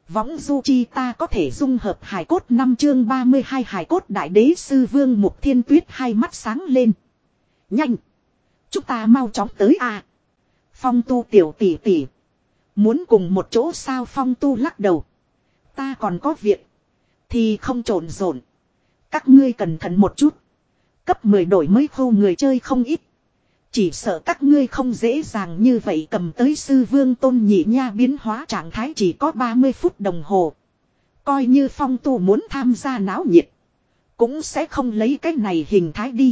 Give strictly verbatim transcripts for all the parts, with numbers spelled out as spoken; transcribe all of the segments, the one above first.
Võng du chi ta có thể dung hợp hài cốt năm chương ba mươi hai hài cốt đại đế sư vương Mục Thiên Tuyết hai mắt sáng lên. Nhanh! Chúng ta mau chóng tới à! Phong Tu tiểu tỷ tỷ. Muốn cùng một chỗ sao? Phong Tu lắc đầu. Ta còn có việc. Thì không trộn rộn. Các ngươi cẩn thận một chút. Cấp mười đổi mới khô người chơi không ít. Chỉ sợ các ngươi không dễ dàng như vậy cầm tới sư vương tôn nhị nha. Biến hóa trạng thái chỉ có ba mươi phút đồng hồ. Coi như Phong Tu muốn tham gia náo nhiệt. Cũng sẽ không lấy cái này hình thái đi.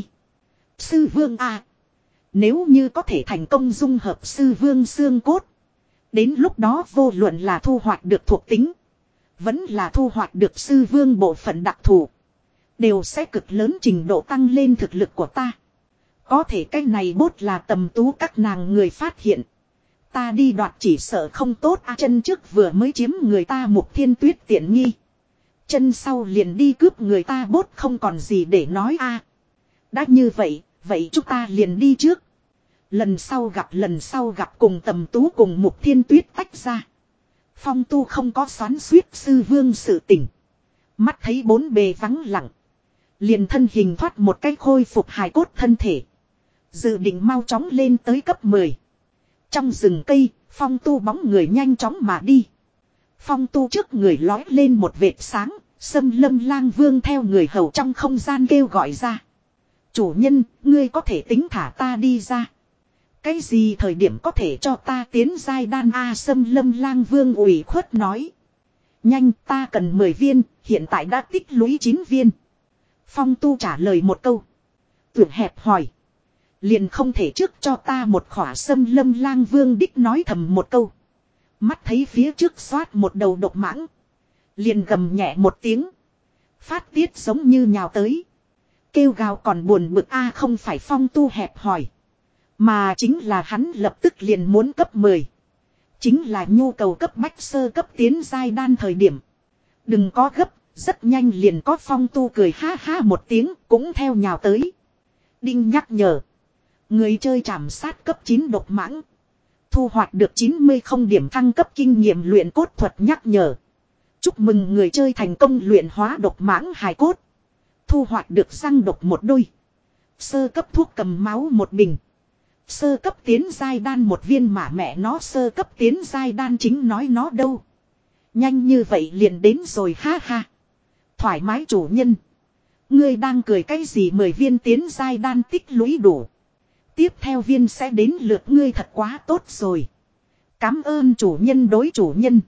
Sư vương à. Nếu như có thể thành công dung hợp sư vương xương cốt. Đến lúc đó vô luận là thu hoạch được thuộc tính. Vẫn là thu hoạch được sư vương bộ phận đặc thù. Đều sẽ cực lớn trình độ tăng lên thực lực của ta. Có thể cái này bốt là tầm tú các nàng người phát hiện. Ta đi đoạt chỉ sợ không tốt à, chân trước vừa mới chiếm người ta Mục Thiên Tuyết tiện nghi. Chân sau liền đi cướp người ta bốt không còn gì để nói a. À. Đã như vậy, vậy chúng ta liền đi trước. Lần sau gặp lần sau gặp cùng tầm tú cùng Mục Thiên Tuyết tách ra. Phong Tu không có xoắn suýt sư vương sự tỉnh. Mắt thấy bốn bề vắng lặng. Liền thân hình thoát một cái khôi phục hài cốt thân thể. Dự định mau chóng lên tới cấp mười. Trong rừng cây, Phong Tu bóng người nhanh chóng mà đi. Phong Tu trước người lói lên một vệt sáng. Xâm Lâm Lang Vương theo người hầu trong không gian kêu gọi ra. Chủ nhân, ngươi có thể tính thả ta đi ra. Cái gì thời điểm có thể cho ta tiến giai đan a? Xâm Lâm Lang Vương ủy khuất nói. Nhanh, ta cần mười viên, hiện tại đã tích lũy chín viên. Phong Tu trả lời một câu. Tưởng hẹp hỏi. Liền không thể trước cho ta một khỏa. Xâm Lâm Lang Vương đích nói thầm một câu. Mắt thấy phía trước xoát một đầu độc mãng. Liền gầm nhẹ một tiếng. Phát tiết giống như nhào tới. Kêu gào còn buồn bực a. Không phải Phong Tu hẹp hỏi. Mà chính là hắn lập tức liền muốn cấp mười. Chính là nhu cầu cấp bách sơ cấp tiến giai đan thời điểm. Đừng có gấp, rất nhanh liền có Phong Tu cười ha ha một tiếng cũng theo nhào tới. Đinh nhắc nhở. Người chơi trảm sát cấp chín độc mãng. Thu hoạch được chín mươi không điểm thăng cấp kinh nghiệm luyện cốt thuật nhắc nhở. Chúc mừng người chơi thành công luyện hóa độc mãng hài cốt. Thu hoạch được răng độc một đôi. Sơ cấp thuốc cầm máu một bình. Sơ cấp tiến giai đan một viên mà mẹ nó sơ cấp tiến giai đan chính nói nó đâu. Nhanh như vậy liền đến rồi ha ha. Thoải mái chủ nhân. Ngươi đang cười cái gì? Mười viên tiến giai đan tích lũy đủ. Tiếp theo viên sẽ đến lượt ngươi thật quá tốt rồi. Cảm ơn chủ nhân đối chủ nhân.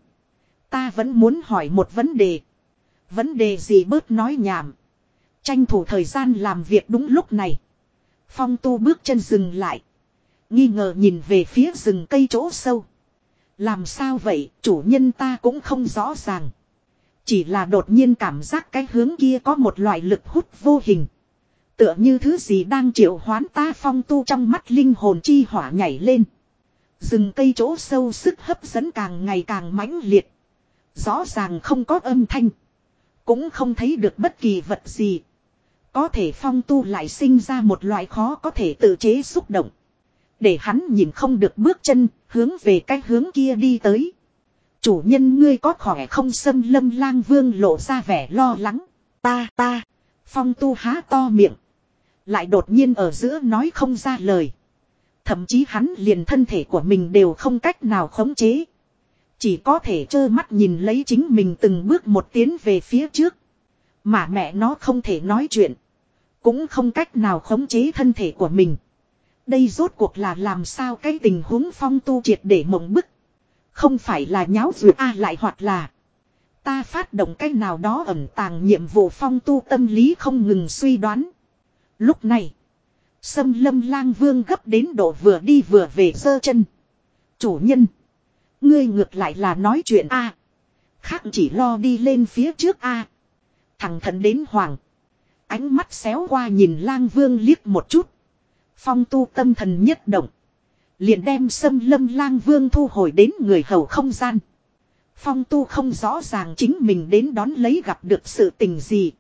Ta vẫn muốn hỏi một vấn đề. Vấn đề gì? Bớt nói nhảm. Tranh thủ thời gian làm việc đúng lúc này. Phong Tu bước chân dừng lại. Nghi ngờ nhìn về phía rừng cây chỗ sâu. Làm sao vậy? Chủ nhân ta cũng không rõ ràng. Chỉ là đột nhiên cảm giác cái hướng kia có một loại lực hút vô hình. Tựa như thứ gì đang triệu hoán ta. Phong Tu trong mắt linh hồn chi hỏa nhảy lên. Rừng cây chỗ sâu sức hấp dẫn càng ngày càng mãnh liệt. Rõ ràng không có âm thanh. Cũng không thấy được bất kỳ vật gì. Có thể Phong Tu lại sinh ra một loại khó có thể tự chế xúc động. Để hắn nhìn không được bước chân, hướng về cái hướng kia đi tới. Chủ nhân ngươi có khỏe không? Xâm Lâm Lang Vương lộ ra vẻ lo lắng. Ta ta. Phong Tu há to miệng. Lại đột nhiên ở giữa nói không ra lời. Thậm chí hắn liền thân thể của mình đều không cách nào khống chế. Chỉ có thể trơ mắt nhìn lấy chính mình từng bước một tiến về phía trước. Mà mẹ nó không thể nói chuyện. Cũng không cách nào khống chế thân thể của mình. Đây rốt cuộc là làm sao cái tình huống? Phong Tu triệt để mộng bức. Không phải là nháo duyệt a lại hoặc là ta phát động cái nào đó ẩn tàng nhiệm vụ. Phong Tu tâm lý không ngừng suy đoán. Lúc này Xâm Lâm Lang Vương gấp đến độ vừa đi vừa về giơ chân. Chủ nhân, ngươi ngược lại là nói chuyện a. Khác chỉ lo đi lên phía trước a. Thằng thận đến hoàng. Ánh mắt xéo qua nhìn Lang Vương liếc một chút. Phong Tu tâm thần nhất động. Liền đem Xâm Lâm Lang Vương thu hồi đến người hầu không gian. Phong Tu không rõ ràng chính mình đến đón lấy gặp được sự tình gì.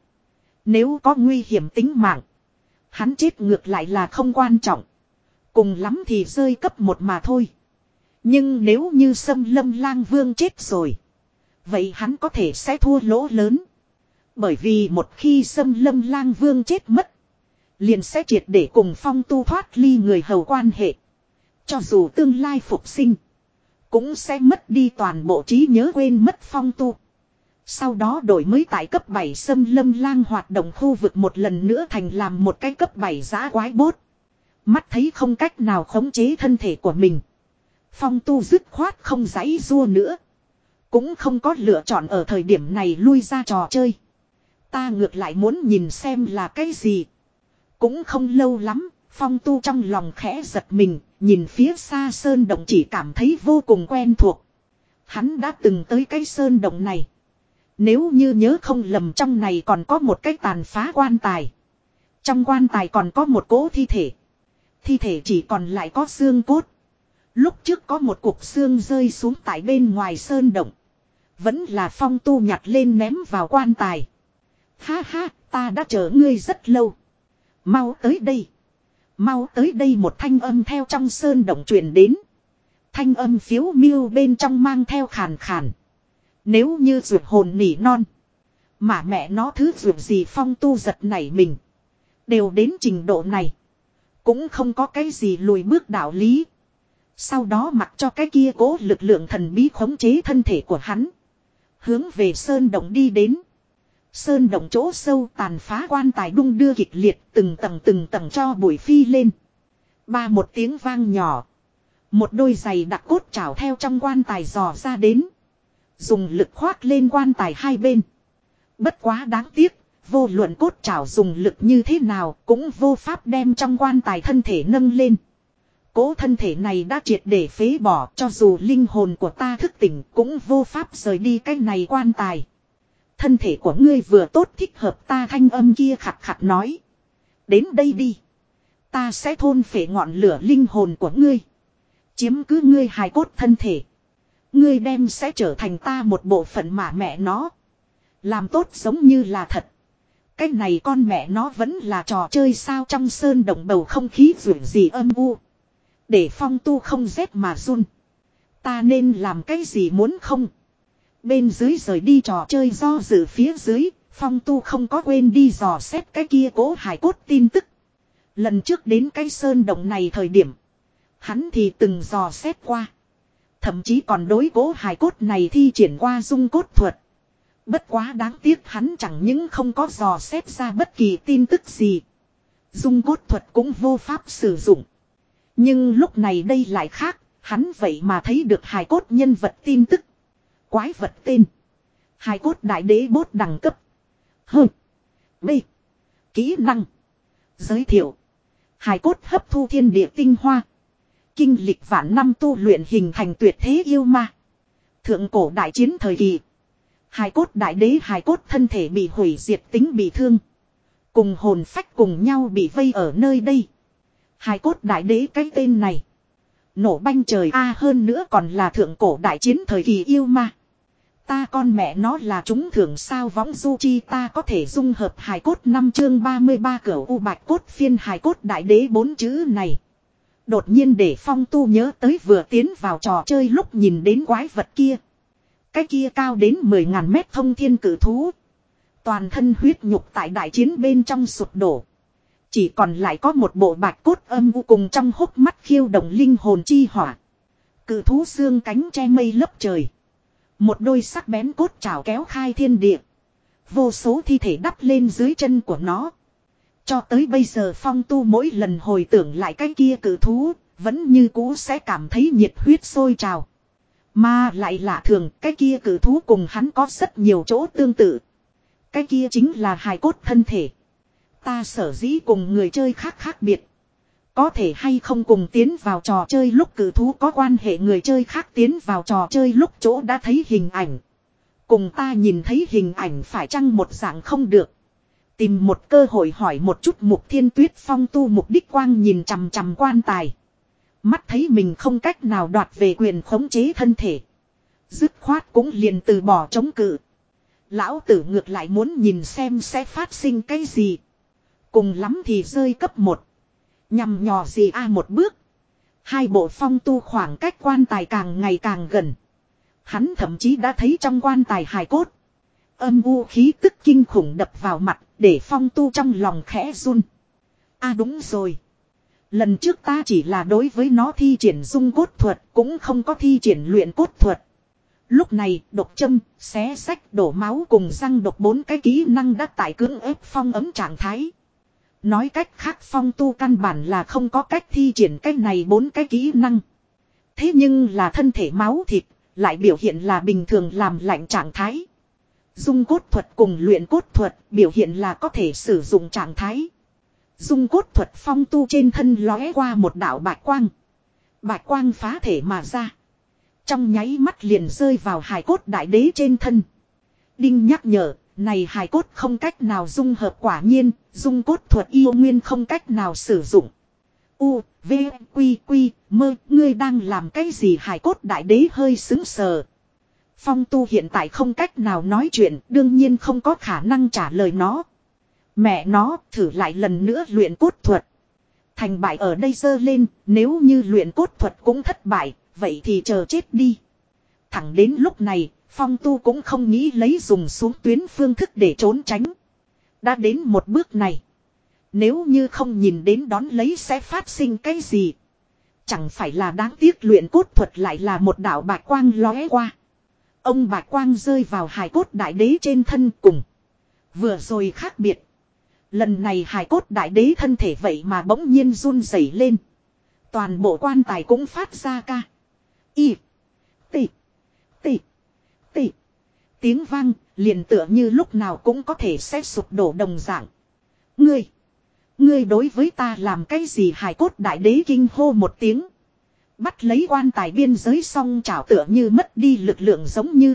Nếu có nguy hiểm tính mạng, hắn chết ngược lại là không quan trọng. Cùng lắm thì rơi cấp một mà thôi. Nhưng nếu như Xâm Lâm Lang Vương chết rồi, vậy hắn có thể sẽ thua lỗ lớn. Bởi vì một khi Xâm Lâm Lang Vương chết mất, liền sẽ triệt để cùng Phong Tu thoát ly người hầu quan hệ. Cho dù tương lai phục sinh, cũng sẽ mất đi toàn bộ trí nhớ, quên mất Phong Tu. Sau đó đổi mới tại cấp bảy Xâm Lâm Lang hoạt động khu vực một lần nữa thành làm một cái cấp bảy giã quái bốt. Mắt thấy không cách nào khống chế thân thể của mình, Phong Tu dứt khoát không giãy giụa nữa, cũng không có lựa chọn ở thời điểm này lui ra trò chơi. Ta ngược lại muốn nhìn xem là cái gì. Cũng không lâu lắm, Phong Tu trong lòng khẽ giật mình, nhìn phía xa sơn động chỉ cảm thấy vô cùng quen thuộc. Hắn đã từng tới cái sơn động này. Nếu như nhớ không lầm, trong này còn có một cái tàn phá quan tài. Trong quan tài còn có một cỗ thi thể. Thi thể chỉ còn lại có xương cốt. Lúc trước có một cục xương rơi xuống tại bên ngoài sơn động. Vẫn là Phong Tu nhặt lên ném vào quan tài. Ha ha, ta đã chờ ngươi rất lâu. Mau tới đây. Mau tới đây, một thanh âm theo trong sơn động truyền đến. Thanh âm phiếu miêu bên trong mang theo khàn khàn. Nếu như ruột hồn nỉ non. Mà mẹ nó thứ ruột gì, Phong Tu giật nảy mình. Đều đến trình độ này, cũng không có cái gì lùi bước đạo lý. Sau đó mặc cho cái kia cố lực lượng thần bí khống chế thân thể của hắn, hướng về sơn động đi đến. Sơn động chỗ sâu, tàn phá quan tài đung đưa kịch liệt, từng tầng từng tầng cho bụi phi lên. Ba một tiếng vang nhỏ, một đôi giày đặc cốt chảo theo trong quan tài dò ra đến, dùng lực khoác lên quan tài hai bên. Bất quá đáng tiếc, vô luận cốt chảo dùng lực như thế nào cũng vô pháp đem trong quan tài thân thể nâng lên. Cố thân thể này đã triệt để phế bỏ, cho dù linh hồn của ta thức tỉnh cũng vô pháp rời đi cái này quan tài. Thân thể của ngươi vừa tốt thích hợp ta, thanh âm kia khặt khặt nói. Đến đây đi. Ta sẽ thôn phệ ngọn lửa linh hồn của ngươi, chiếm cứ ngươi hài cốt thân thể. Ngươi đem sẽ trở thành ta một bộ phận mà mẹ nó. Làm tốt giống như là thật. Cái này con mẹ nó vẫn là trò chơi sao? Trong sơn động bầu không khí rủi gì âm u, để Phong Tu không rét mà run. Ta nên làm cái gì muốn không? Bên dưới rời đi trò chơi do dự phía dưới, Phong Tu không có quên đi dò xét cái kia cố hài cốt tin tức. Lần trước đến cái sơn động này thời điểm, hắn thì từng dò xét qua. Thậm chí còn đối cố hài cốt này thi triển qua dung cốt thuật. Bất quá đáng tiếc hắn chẳng những không có dò xét ra bất kỳ tin tức gì, dung cốt thuật cũng vô pháp sử dụng. Nhưng lúc này đây lại khác, hắn vậy mà thấy được hài cốt nhân vật tin tức. Quái vật tên: hài cốt đại đế bốt đẳng cấp H B. Kỹ năng: giới thiệu, hài cốt hấp thu thiên địa tinh hoa, kinh lịch vạn năm tu luyện hình thành tuyệt thế yêu ma. Thượng cổ đại chiến thời kỳ, hài cốt đại đế hài cốt thân thể bị hủy diệt, tính bị thương, cùng hồn phách cùng nhau bị vây ở nơi đây. Hài cốt đại đế cái tên này nổ banh trời a, hơn nữa còn là thượng cổ đại chiến thời kỳ yêu ma. Ta con mẹ nó là trúng thưởng sao? Võng du chi ta có thể dung hợp hài cốt. Năm chương ba mươi ba cửu u bạch cốt phiên hài cốt đại đế, bốn chữ này đột nhiên để Phong Tu nhớ tới vừa tiến vào trò chơi lúc nhìn đến quái vật kia. Cái kia cao đến mười ngàn mét thông thiên cử thú, toàn thân huyết nhục tại đại chiến bên trong sụp đổ, chỉ còn lại có một bộ bạch cốt âm u cùng trong hốc mắt khiêu động linh hồn chi hỏa. Cự thú xương cánh che mây lấp trời, một đôi sắc bén cốt chảo kéo khai thiên địa, vô số thi thể đắp lên dưới chân của nó. Cho tới bây giờ Phong Tu mỗi lần hồi tưởng lại cái kia cự thú, vẫn như cũ sẽ cảm thấy nhiệt huyết sôi trào. Mà lại lạ thường, cái kia cự thú cùng hắn có rất nhiều chỗ tương tự. Cái kia chính là hài cốt thân thể. Ta sở dĩ cùng người chơi khác khác biệt, có thể hay không cùng tiến vào trò chơi lúc cự thú có quan hệ, người chơi khác tiến vào trò chơi lúc chỗ đã thấy hình ảnh, cùng ta nhìn thấy hình ảnh phải chăng một dạng không được. Tìm một cơ hội hỏi một chút Mục Thiên Tuyết. Phong Tu mục đích quang nhìn chằm chằm quan tài, mắt thấy mình không cách nào đoạt về quyền khống chế thân thể, dứt khoát cũng liền từ bỏ chống cự. Lão tử ngược lại muốn nhìn xem sẽ phát sinh cái gì. Cùng lắm thì rơi cấp một, nhằm nhò gì a. Một bước, hai bộ Phong Tu khoảng cách quan tài càng ngày càng gần. Hắn thậm chí đã thấy trong quan tài hài cốt. Âm u khí tức kinh khủng đập vào mặt, để Phong Tu trong lòng khẽ run. À đúng rồi. Lần trước ta chỉ là đối với nó thi triển dung cốt thuật, cũng không có thi triển luyện cốt thuật. Lúc này, độc châm, xé sách, đổ máu cùng răng độc bốn cái kỹ năng đã tại cưỡng ép phong ấm trạng thái. Nói cách khác Phong Tu căn bản là không có cách thi triển cái này bốn cái kỹ năng. Thế nhưng là thân thể máu thịt, lại biểu hiện là bình thường làm lạnh trạng thái. Dung cốt thuật cùng luyện cốt thuật biểu hiện là có thể sử dụng trạng thái. Dung cốt thuật Phong Tu trên thân lóe qua một đạo bạch quang. Bạch quang phá thể mà ra. Trong nháy mắt liền rơi vào hài cốt đại đế trên thân. Đinh nhắc nhở, này hài cốt không cách nào dung hợp, quả nhiên, dung cốt thuật yêu nguyên không cách nào sử dụng. U, V, Quy, Quy, mơ, ngươi đang làm cái gì? Hài cốt đại đế hơi sững sờ. Phong Tu hiện tại không cách nào nói chuyện, đương nhiên không có khả năng trả lời nó. Mẹ nó, thử lại lần nữa luyện cốt thuật. Thành bại ở đây dơ lên, nếu như luyện cốt thuật cũng thất bại, vậy thì chờ chết đi. Thẳng đến lúc này, Phong Tu cũng không nghĩ lấy dùng xuống tuyến phương thức để trốn tránh. Đã đến một bước này. Nếu như không nhìn đến đón lấy sẽ phát sinh cái gì. Chẳng phải là đáng tiếc luyện cốt thuật lại là một đạo bạch quang lóe qua. Ông bạch quang rơi vào hài cốt đại đế trên thân cùng. Vừa rồi khác biệt. Lần này hài cốt đại đế thân thể vậy mà bỗng nhiên run rẩy lên. Toàn bộ quan tài cũng phát ra ca. Y. Tị. Tị. Tị. Tiếng vang liền tựa như lúc nào cũng có thể sẽ sụp đổ đồng dạng. Ngươi. Ngươi đối với ta làm cái gì? Hài cốt đại đế kinh hô một tiếng. Bắt lấy quan tài biên giới song chảo tựa như mất đi lực lượng giống như.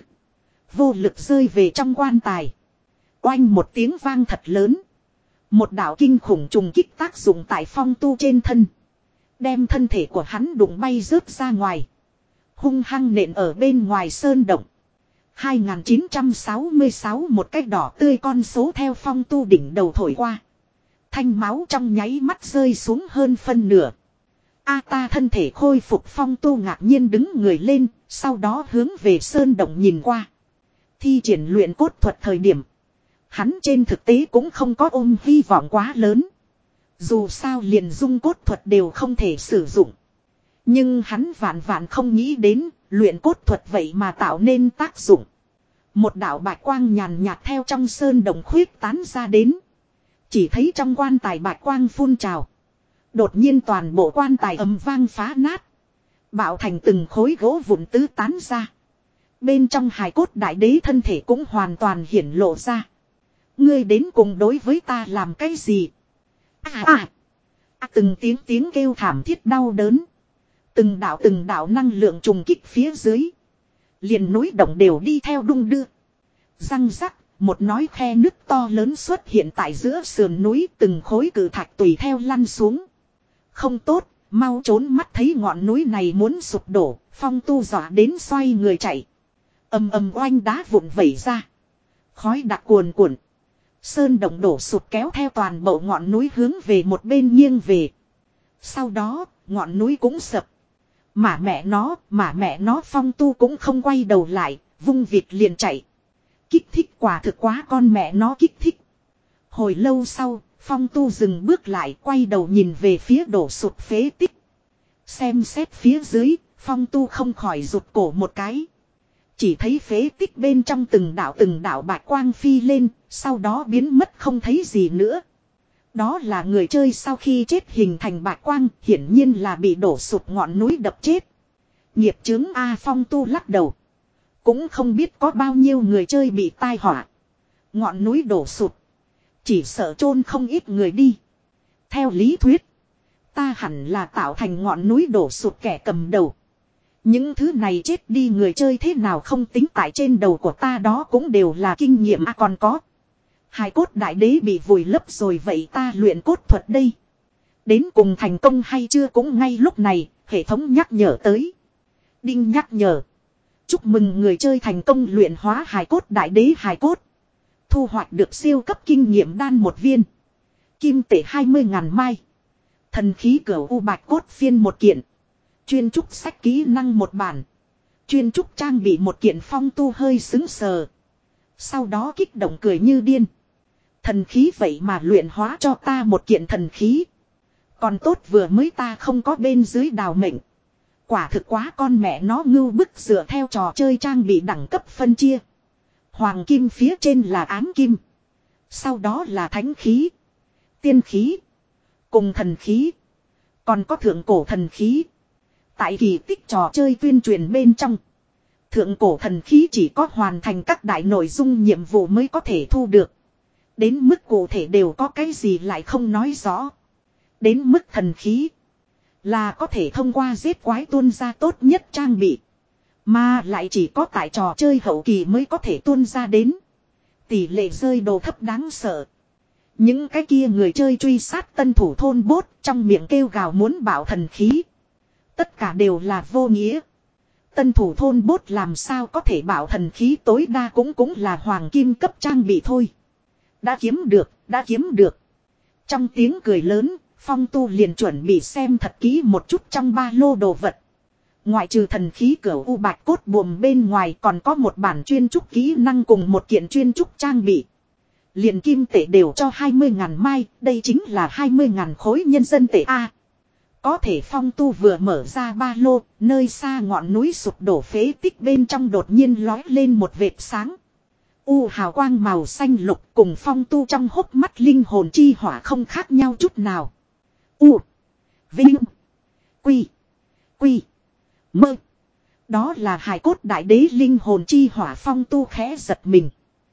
Vô lực rơi về trong quan tài. Oanh một tiếng vang thật lớn. Một đạo kinh khủng trùng kích tác dụng tại Phong Tu trên thân. Đem thân thể của hắn đụng bay rớt ra ngoài. Hung hăng nện ở bên ngoài sơn động. hai nghìn chín trăm sáu mươi sáu một cái đỏ tươi con số theo Phong Tu đỉnh đầu thổi qua. Thanh máu trong nháy mắt rơi xuống hơn phân nửa. A ta thân thể khôi phục. Phong Tu ngạc nhiên đứng người lên, sau đó hướng về sơn động nhìn qua. Thi triển luyện cốt thuật thời điểm. Hắn trên thực tế cũng không có ôm hy vọng quá lớn. Dù sao liền dung cốt thuật đều không thể sử dụng. Nhưng hắn vạn vạn không nghĩ đến, luyện cốt thuật vậy mà tạo nên tác dụng. Một đạo bạch quang nhàn nhạt theo trong sơn đồng khuyết tán ra đến. Chỉ thấy trong quan tài bạch quang phun trào. Đột nhiên toàn bộ quan tài ầm vang phá nát. Bạo thành từng khối gỗ vụn tứ tán ra. Bên trong hài cốt đại đế thân thể cũng hoàn toàn hiển lộ ra. Ngươi đến cùng đối với ta làm cái gì? À à! À, từng tiếng tiếng kêu thảm thiết đau đớn. Từng đạo từng đạo năng lượng trùng kích phía dưới. Liền núi động đều đi theo đung đưa. Răng rắc, một nói khe nứt to lớn xuất hiện tại giữa sườn núi, từng khối cự thạch tùy theo lăn xuống. Không tốt, mau trốn, mắt thấy ngọn núi này muốn sụp đổ, Phong Tu dọa đến xoay người chạy. Ầm ầm oanh đá vụn vẩy ra. Khói đặc cuồn cuộn. Sơn động đổ sụp kéo theo toàn bộ ngọn núi hướng về một bên nghiêng về. Sau đó, ngọn núi cũng sập. Mà mẹ nó, mà mẹ nó, Phong Tu cũng không quay đầu lại, vung vịt liền chạy. Kích thích, quả thực quá con mẹ nó kích thích. Hồi lâu sau, Phong Tu dừng bước lại, quay đầu nhìn về phía đổ sụp phế tích. Xem xét phía dưới, Phong Tu không khỏi rụt cổ một cái. Chỉ thấy phế tích bên trong từng đạo từng đạo bạch quang phi lên, sau đó biến mất không thấy gì nữa. Đó là người chơi sau khi chết hình thành bạch quang, hiển nhiên là bị đổ sụp ngọn núi đập chết. Nghiệp chướng A. Phong Tu lắc đầu. Cũng không biết có bao nhiêu người chơi bị tai họa. Ngọn núi đổ sụp. Chỉ sợ chôn không ít người đi. Theo lý thuyết, ta hẳn là tạo thành ngọn núi đổ sụp kẻ cầm đầu. Những thứ này chết đi người chơi thế nào không tính tại trên đầu của ta, đó cũng đều là kinh nghiệm. À còn có. Hài cốt đại đế bị vùi lấp rồi, vậy ta luyện cốt thuật đây. Đến cùng thành công hay chưa? Cũng ngay lúc này, hệ thống nhắc nhở tới. Đinh nhắc nhở. Chúc mừng người chơi thành công luyện hóa hài cốt đại đế hài cốt. Thu hoạch được siêu cấp kinh nghiệm đan một viên. Kim tệ hai mươi ngàn mai. Thần khí cửu u bạch cốt phiên một kiện. Chuyên trúc sách kỹ năng một bản. chuyên trúc trang bị một kiện phong tu hơi xứng sờ. Sau đó kích động cười như điên. Thần khí vậy mà luyện hóa cho ta một kiện thần khí. Còn tốt vừa mới ta không có bên dưới đào mệnh. Quả thực quá con mẹ nó ngưu bức dựa theo trò chơi trang bị đẳng cấp phân chia. Hoàng kim phía trên là ám kim. Sau đó là thánh khí, tiên khí, cùng thần khí. Còn có thượng cổ thần khí. Tại kỳ tích trò chơi tuyên truyền bên trong. Thượng cổ thần khí chỉ có hoàn thành các đại nội dung nhiệm vụ mới có thể thu được. Đến mức cụ thể đều có cái gì lại không nói rõ. Đến mức thần khí là có thể thông qua giết quái tuôn ra tốt nhất trang bị. Mà lại chỉ có tại trò chơi hậu kỳ mới có thể tuôn ra đến. Tỷ lệ rơi đồ thấp đáng sợ. Những cái kia người chơi truy sát tân thủ thôn bốt trong miệng kêu gào muốn bảo thần khí. Tất cả đều là vô nghĩa. Tân thủ thôn bốt làm sao có thể bảo thần khí tối đa cũng cũng là hoàng kim cấp trang bị thôi. Đã kiếm được, đã kiếm được. Trong tiếng cười lớn, Phong Tu liền chuẩn bị xem thật kỹ một chút trong ba lô đồ vật. Ngoại trừ thần khí cửu u bạch cốt buồm bên ngoài còn có một bản chuyên trúc kỹ năng cùng một kiện chuyên trúc trang bị. Liền kim tệ đều cho hai mươi ngàn mai, đây chính là hai mươi ngàn khối nhân dân tệ A. Có thể Phong Tu vừa mở ra ba lô, nơi xa ngọn núi sụp đổ phế tích bên trong đột nhiên lói lên một vệt sáng. U hào quang màu xanh lục cùng Phong Tu trong hốc mắt linh hồn chi hỏa không khác nhau chút nào. U. Vinh. Quy. Quy. Mơ. Đó là hài cốt đại đế linh hồn chi hỏa. Phong Tu khẽ giật mình.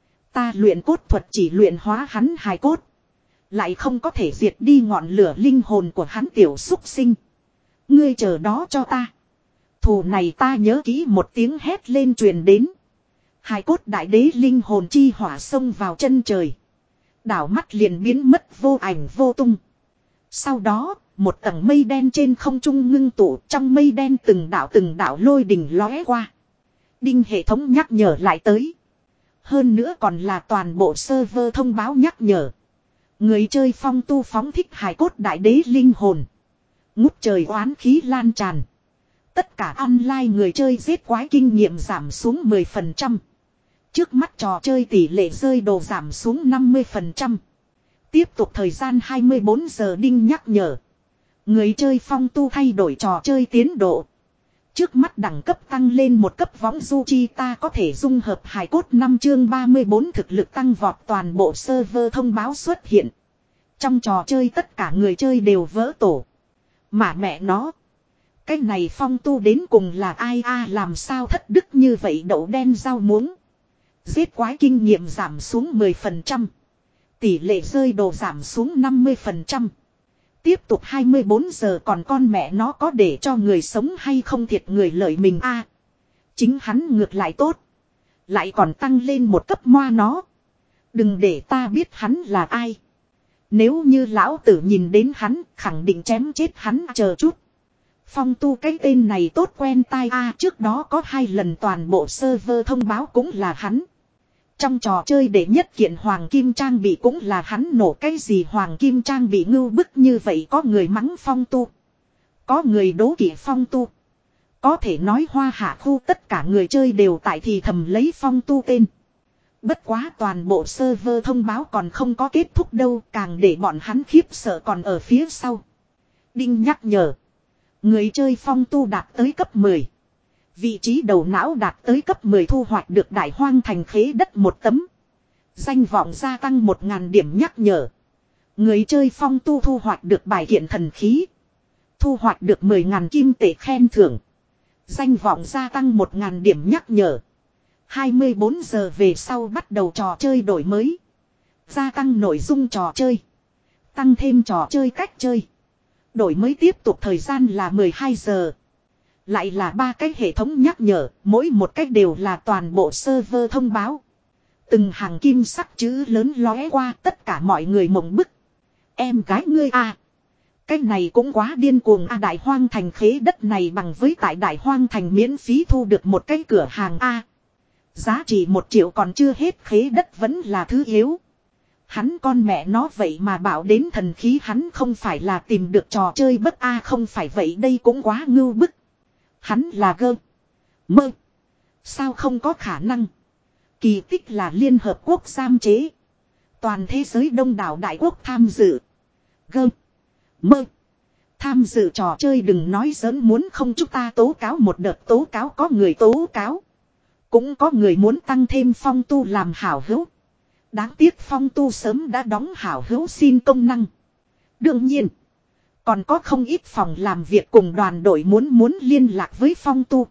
Ta luyện cốt thuật chỉ luyện hóa hắn hài cốt. Lại không có thể diệt đi ngọn lửa linh hồn của hắn tiểu xúc sinh. Ngươi chờ đó cho ta. Thù này ta nhớ kỹ một tiếng hét lên truyền đến. Hài cốt đại đế linh hồn chi hỏa xông vào chân trời. Đảo mắt liền biến mất vô ảnh vô tung. Sau đó, một tầng mây đen trên không trung ngưng tụ, trong mây đen từng đảo từng đảo lôi đình lóe qua. Đinh hệ thống nhắc nhở lại tới. Hơn nữa còn là toàn bộ server thông báo nhắc nhở. Người chơi Phong Tu phóng thích hài cốt đại đế linh hồn. Ngút trời oán khí lan tràn. Tất cả online người chơi giết quái kinh nghiệm giảm xuống mười phần trăm. Trước mắt trò chơi tỷ lệ rơi đồ giảm xuống năm mươi phần trăm. Tiếp tục thời gian hai mươi bốn giờ đinh nhắc nhở. Người chơi Phong Tu thay đổi trò chơi tiến độ. Trước mắt đẳng cấp tăng lên một cấp võng du chi ta có thể dung hợp hài cốt năm chương ba mươi bốn thực lực tăng vọt toàn bộ server thông báo xuất hiện. Trong trò chơi tất cả người chơi đều vỡ tổ. Mà mẹ nó. Cái này Phong Tu đến cùng là ai a làm sao thất đức như vậy đậu đen rau muống. Giết quái kinh nghiệm giảm xuống mười phần trăm. Tỷ lệ rơi đồ giảm xuống năm mươi phần trăm. Tiếp tục hai mươi bốn giờ còn con mẹ nó có để cho người sống hay không thiệt người lợi mình a. Chính hắn ngược lại tốt. Lại còn tăng lên một cấp moa nó. Đừng để ta biết hắn là ai. Nếu như lão tử nhìn đến hắn khẳng định chém chết hắn chờ chút. Phong Tu cái tên này tốt quen tai a trước đó có hai lần toàn bộ server thông báo cũng là hắn. Trong trò chơi đệ nhất kiện hoàng kim trang bị cũng là hắn nổ cái gì hoàng kim trang bị ngưu bức như vậy có người mắng Phong Tu. Có người đố kỵ Phong Tu. Có thể nói hoa hạ khu tất cả người chơi đều tại thì thầm lấy Phong Tu tên. Bất quá toàn bộ server thông báo còn không có kết thúc đâu càng để bọn hắn khiếp sợ còn ở phía sau. Đinh nhắc nhở. Người chơi Phong Tu đạt tới cấp mười. Vị trí đầu não đạt tới cấp mười thu hoạch được đại hoang thành khế đất một tấm. Danh vọng gia tăng một nghìn điểm nhắc nhở. Người chơi Phong Tu thu hoạch được bài kiện thần khí. Thu hoạch được mười nghìn kim tệ khen thưởng. Danh vọng gia tăng một nghìn điểm nhắc nhở. hai mươi bốn giờ về sau bắt đầu trò chơi đổi mới. Gia tăng nội dung trò chơi. Tăng thêm trò chơi cách chơi. Đổi mới tiếp tục thời gian là mười hai giờ. Lại là ba cái hệ thống nhắc nhở, mỗi một cách đều là toàn bộ server thông báo. Từng hàng kim sắc chữ lớn lóe qua tất cả mọi người mộng bức. Em gái ngươi à. Cái này cũng quá điên cuồng à đại hoang thành khế đất này bằng với tại đại hoang thành miễn phí thu được một cái cửa hàng A. Giá trị một triệu còn chưa hết khế đất vẫn là thứ yếu. Hắn con mẹ nó vậy mà bảo đến thần khí hắn không phải là tìm được trò chơi bất A không phải vậy đây cũng quá ngưu bức. Hắn là gơ. Mơ. Sao không có khả năng. Kỳ tích là Liên Hợp Quốc giam chế. Toàn thế giới đông đảo đại quốc tham dự. Gơ. Mơ. Tham dự trò chơi đừng nói giỡn, muốn không chúng ta tố cáo một đợt, tố cáo có người tố cáo. Cũng có người muốn tăng thêm Phong Tu làm hảo hữu. Đáng tiếc Phong Tu sớm đã đóng hảo hữu xin công năng. Đương nhiên. Còn có không ít phòng làm việc cùng đoàn đội muốn muốn liên lạc với Phong Tu.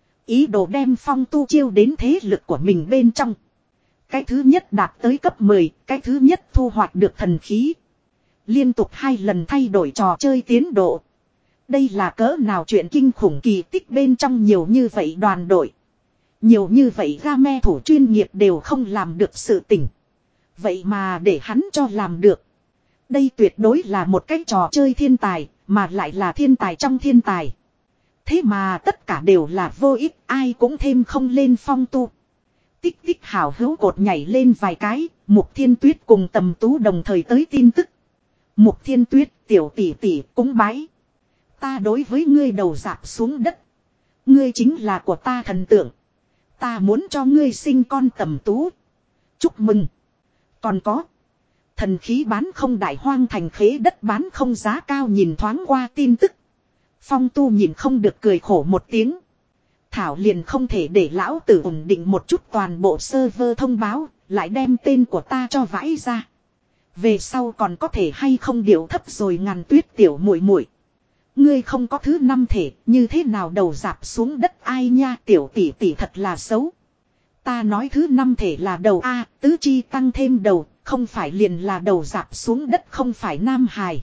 Ý đồ đem Phong Tu chiêu đến thế lực của mình bên trong. Cái thứ nhất đạt tới cấp mười, cái thứ nhất thu hoạch được thần khí. Liên tục hai lần thay đổi trò chơi tiến độ. Đây là cỡ nào chuyện kinh khủng, kỳ tích bên trong nhiều như vậy đoàn đội. Nhiều như vậy game thủ chuyên nghiệp đều không làm được sự tình. Vậy mà để hắn cho làm được. Đây tuyệt đối là một cái trò chơi thiên tài, mà lại là thiên tài trong thiên tài. Thế mà tất cả đều là vô ích, ai cũng thêm không lên Phong Tu. Tích tích hào hữu cột nhảy lên vài cái, Mục Thiên Tuyết cùng Tầm Tú đồng thời tới tin tức. Mục Thiên Tuyết, tiểu tỷ tỷ cúng bái. Ta đối với ngươi đầu rạp xuống đất. Ngươi chính là của ta thần tượng. Ta muốn cho ngươi sinh con Tầm Tú. Chúc mừng. Còn có. Thần khí bán không đại hoang thành khế đất bán không giá cao, nhìn thoáng qua tin tức. Phong Tu nhìn không được cười khổ một tiếng. Thảo liền không thể để lão tử ổn định một chút toàn bộ server thông báo, lại đem tên của ta cho vãi ra. Về sau còn có thể hay không điệu thấp rồi, Ngàn Tuyết tiểu muội muội. Ngươi không có thứ năm thể, như thế nào đầu rạp xuống đất, ai nha, tiểu tỷ tỷ thật là xấu. Ta nói thứ năm thể là đầu A, tứ chi tăng thêm đầu, không phải liền là đầu rạp xuống đất, không phải nam hài.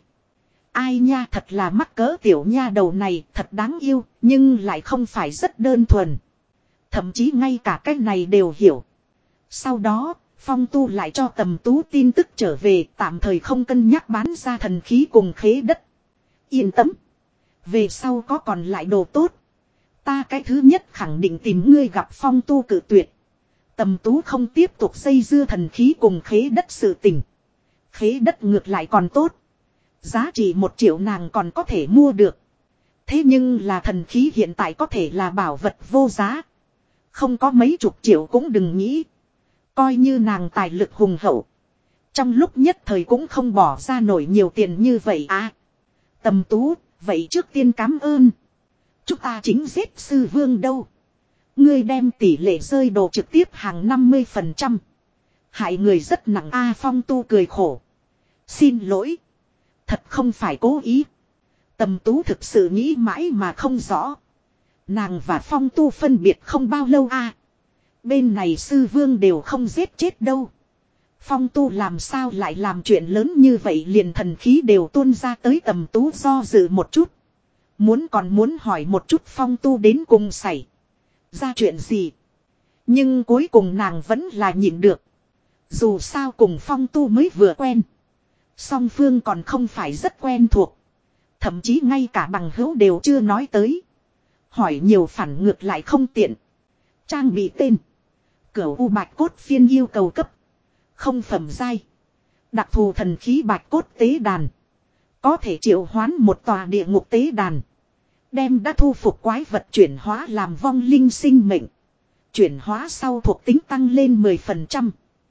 Ai nha, thật là mắc cỡ tiểu nha đầu này, thật đáng yêu, nhưng lại không phải rất đơn thuần. Thậm chí ngay cả cái này đều hiểu. Sau đó, Phong Tu lại cho Tầm Tú tin tức trở về, tạm thời không cân nhắc bán ra thần khí cùng khế đất. Yên tâm. Về sau có còn lại đồ tốt. Ta cái thứ nhất khẳng định tìm ngươi gặp. Phong Tu cự tuyệt. Tầm Tú không tiếp tục dây dưa thần khí cùng khế đất sự tình. Khế đất ngược lại còn tốt. Giá trị một triệu nàng còn có thể mua được. Thế nhưng là thần khí hiện tại có thể là bảo vật vô giá. Không có mấy chục triệu cũng đừng nghĩ. Coi như nàng tài lực hùng hậu. Trong lúc nhất thời cũng không bỏ ra nổi nhiều tiền như vậy à. Tầm Tú, vậy trước tiên cảm ơn. Chúng ta chính giết sư vương đâu. Ngươi đem tỷ lệ rơi đồ trực tiếp hàng năm mươi phần trăm. Hại người rất nặng a. Phong Tu cười khổ. Xin lỗi. Thật không phải cố ý. Tầm Tú thực sự nghĩ mãi mà không rõ. Nàng và Phong Tu phân biệt không bao lâu a. Bên này sư vương đều không giết chết đâu. Phong Tu làm sao lại làm chuyện lớn như vậy, liền thần khí đều tuôn ra tới. Tầm Tú do dự một chút. Muốn còn muốn hỏi một chút Phong Tu đến cùng xảy ra chuyện gì. Nhưng cuối cùng nàng vẫn là nhịn được. Dù sao cùng Phong Tu mới vừa quen. Song phương còn không phải rất quen thuộc. Thậm chí ngay cả bằng hữu đều chưa nói tới. Hỏi nhiều phản ngược lại không tiện. Trang bị tên. Cửu U Bạch Cốt phiên yêu cầu cấp. Không phẩm giai. Đặc thù thần khí Bạch Cốt tế đàn. Có thể triệu hoán một tòa địa ngục tế đàn. Đem đã thu phục quái vật chuyển hóa làm vong linh sinh mệnh. Chuyển hóa sau thuộc tính tăng lên mười phần trăm.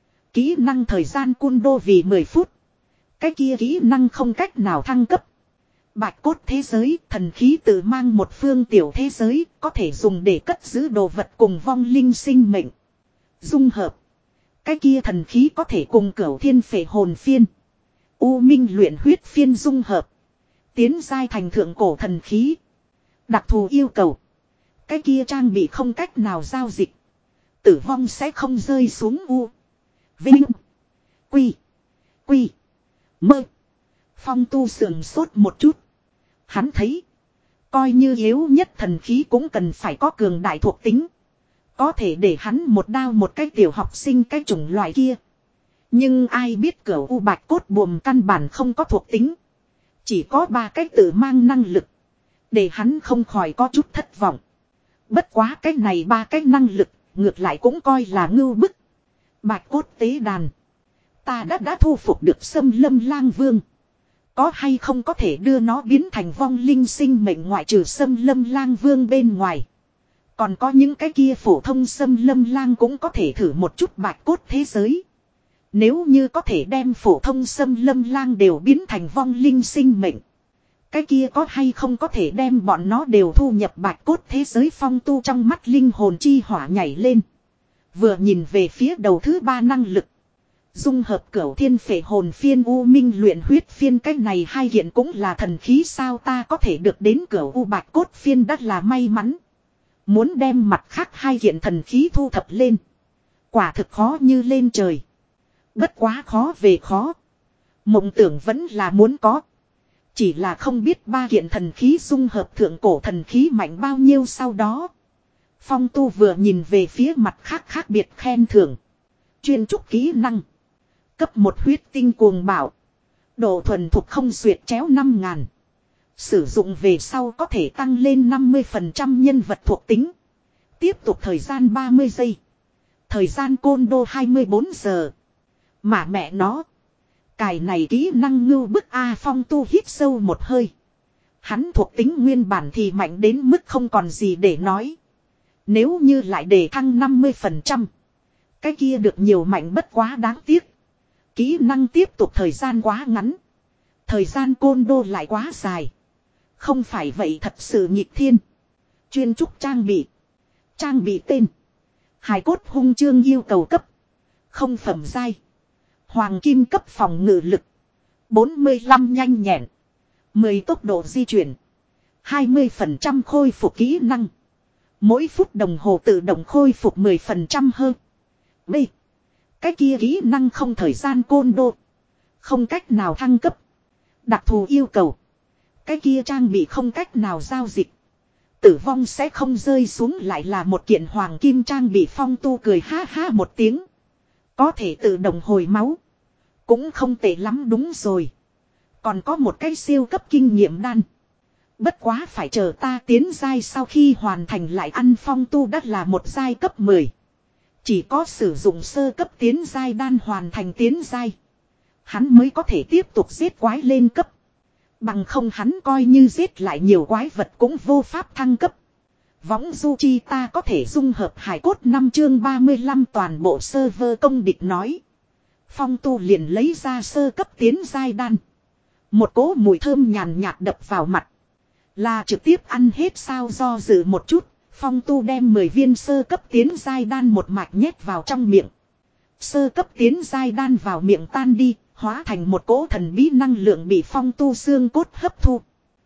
Kỹ năng thời gian cun đô vì mười phút. Cái kia kỹ năng không cách nào thăng cấp. Bạch cốt thế giới, thần khí tự mang một phương tiểu thế giới, có thể dùng để cất giữ đồ vật cùng vong linh sinh mệnh. Dung hợp. Cái kia thần khí có thể cùng Cửu Thiên Phệ Hồn phiên, U Minh luyện huyết phiên dung hợp. Tiến giai thành thượng cổ thần khí. Đặc thù yêu cầu. Cái kia trang bị không cách nào giao dịch. Tử vong sẽ không rơi xuống U. Vinh. Quy. Quy. Mơ. Phong Tu sườn sốt một chút. Hắn thấy. Coi như yếu nhất thần khí cũng cần phải có cường đại thuộc tính. Có thể để hắn một đao một cái tiểu học sinh cái chủng loại kia. Nhưng ai biết Cửu U Bạch Cốt buồm căn bản không có thuộc tính. Chỉ có ba cái tự mang năng lực. Để hắn không khỏi có chút thất vọng. Bất quá cái này ba cái năng lực, ngược lại cũng coi là ngưu bức. Bạch Cốt tế đàn. Ta đã đã thu phục được Xâm Lâm Lang Vương. Có hay không có thể đưa nó biến thành vong linh sinh mệnh, ngoại trừ Xâm Lâm Lang Vương bên ngoài. Còn có những cái kia phổ thông xâm lâm lang cũng có thể thử một chút bạch cốt thế giới. Nếu như có thể đem phổ thông xâm lâm lang đều biến thành vong linh sinh mệnh. Cái kia có hay không có thể đem bọn nó đều thu nhập bạch cốt thế giới. Phong Tu trong mắt linh hồn chi hỏa nhảy lên. Vừa nhìn về phía đầu thứ ba năng lực. Dung hợp cửu thiên phệ hồn phiên u minh luyện huyết phiên, cái này hai kiện cũng là thần khí sao, ta có thể được đến cửu u bạch cốt phiên đất là may mắn. Muốn đem mặt khác hai kiện thần khí thu thập lên. Quả thực khó như lên trời. Bất quá khó về khó. Mộng tưởng vẫn là muốn có. Chỉ là không biết ba kiện thần khí dung hợp thượng cổ thần khí mạnh bao nhiêu sau đó. Phong Tu vừa nhìn về phía mặt khác khác biệt khen thưởng. Chuyên trúc kỹ năng. Cấp một huyết tinh cuồng bạo. Độ thuần thục không xuyệt chéo năm ngàn. Sử dụng về sau có thể tăng lên năm mươi phần trăm nhân vật thuộc tính. Tiếp tục thời gian ba mươi giây. Thời gian côn đô hai mươi bốn giờ. Mà mẹ nó. Cài này kỹ năng ngưu bức A. Phong Tu hít sâu một hơi. Hắn thuộc tính nguyên bản thì mạnh đến mức không còn gì để nói. Nếu như lại để thăng năm mươi phần trăm. Cái kia được nhiều mạnh bất quá đáng tiếc. Kỹ năng tiếp tục thời gian quá ngắn. Thời gian côn đô lại quá dài. Không phải vậy thật sự nghịch thiên. Chuyên trúc trang bị. Trang bị tên. Hài cốt hung chương yêu cầu cấp. Không phẩm giai. Hoàng kim cấp phòng ngự lực. bốn mươi lăm nhanh nhẹn. mười tốc độ di chuyển. hai mươi phần trăm khôi phục kỹ năng. Mỗi phút đồng hồ tự động khôi phục mười phần trăm hơn. B. Cái kia kỹ năng không thời gian côn đô. Không cách nào thăng cấp. Đặc thù yêu cầu. Cái kia trang bị không cách nào giao dịch. Tử vong sẽ không rơi xuống, lại là một kiện hoàng kim trang bị. Phong Tu cười ha ha một tiếng. Có thể tự động hồi máu. Cũng không tệ lắm đúng rồi. Còn có một cái siêu cấp kinh nghiệm đan. Bất quá phải chờ ta tiến giai sau khi hoàn thành lại ăn. Phong Tu đã là một giai cấp mười. Chỉ có sử dụng sơ cấp tiến giai đan hoàn thành tiến giai. Hắn mới có thể tiếp tục giết quái lên cấp. Bằng không hắn coi như giết lại nhiều quái vật cũng vô pháp thăng cấp. Võng du chi ta có thể dung hợp hải cốt năm chương ba mươi lăm toàn bộ server công địch nói. Phong Tu liền lấy ra sơ cấp tiến giai đan. Một cỗ mùi thơm nhàn nhạt đập vào mặt. Là trực tiếp ăn hết sao, do dự một chút. Phong Tu đem mười viên sơ cấp tiến giai đan một mạch nhét vào trong miệng. Sơ cấp tiến giai đan vào miệng tan đi, hóa thành một cỗ thần bí năng lượng bị Phong Tu xương cốt hấp thu.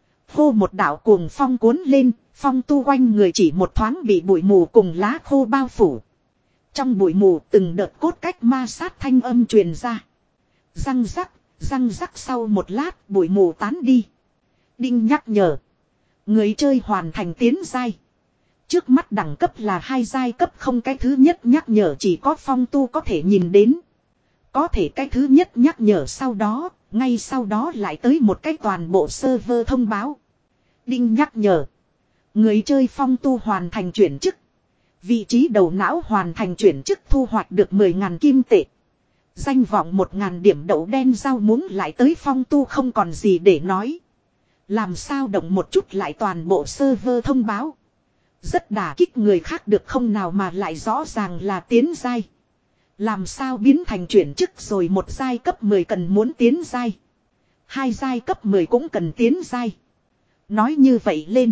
Hô một đạo cuồng phong cuốn lên, Phong Tu quanh người chỉ một thoáng bị bụi mù cùng lá khô bao phủ. Trong bụi mù từng đợt cốt cách ma sát thanh âm truyền ra. Răng rắc, răng rắc, sau một lát bụi mù tán đi. Đinh nhắc nhở. Người chơi hoàn thành tiến giai. Trước mắt đẳng cấp là hai giai cấp không, cái thứ nhất nhắc nhở chỉ có Phong Tu có thể nhìn đến. Có thể cái thứ nhất nhắc nhở sau đó, ngay sau đó lại tới một cái toàn bộ server thông báo. Đinh nhắc nhở. Người chơi Phong Tu hoàn thành chuyển chức. Vị trí đầu não hoàn thành chuyển chức, thu hoạch được mười ngàn kim tệ. Danh vọng một ngàn điểm đậu đen rau muống lại tới. Phong Tu không còn gì để nói. Làm sao động một chút lại toàn bộ server thông báo. Rất đả kích người khác được không, nào mà lại rõ ràng là tiến giai. Làm sao biến thành chuyển chức rồi, một giai cấp mười cần muốn tiến giai. Hai giai cấp mười cũng cần tiến giai. Nói như vậy lên.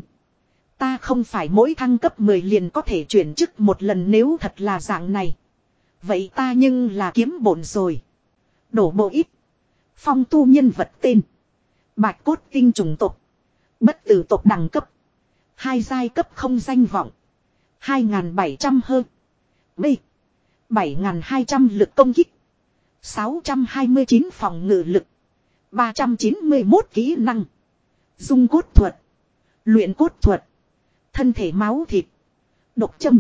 Ta không phải mỗi thăng cấp mười liền có thể chuyển chức một lần, nếu thật là dạng này. Vậy ta nhưng là kiếm bổn rồi. Đổ bộ ít. Phong Tu nhân vật tên. Bạch cốt tinh chủng tộc. Bất tử tộc đẳng cấp. Hai giai cấp không danh vọng. hai nghìn bảy trăm hơn. B. bảy nghìn hai trăm lực công kích. sáu trăm hai mươi chín phòng ngự lực. ba trăm chín mươi mốt kỹ năng. Dung cốt thuật. Luyện cốt thuật. Thân thể máu thịt. Độc châm.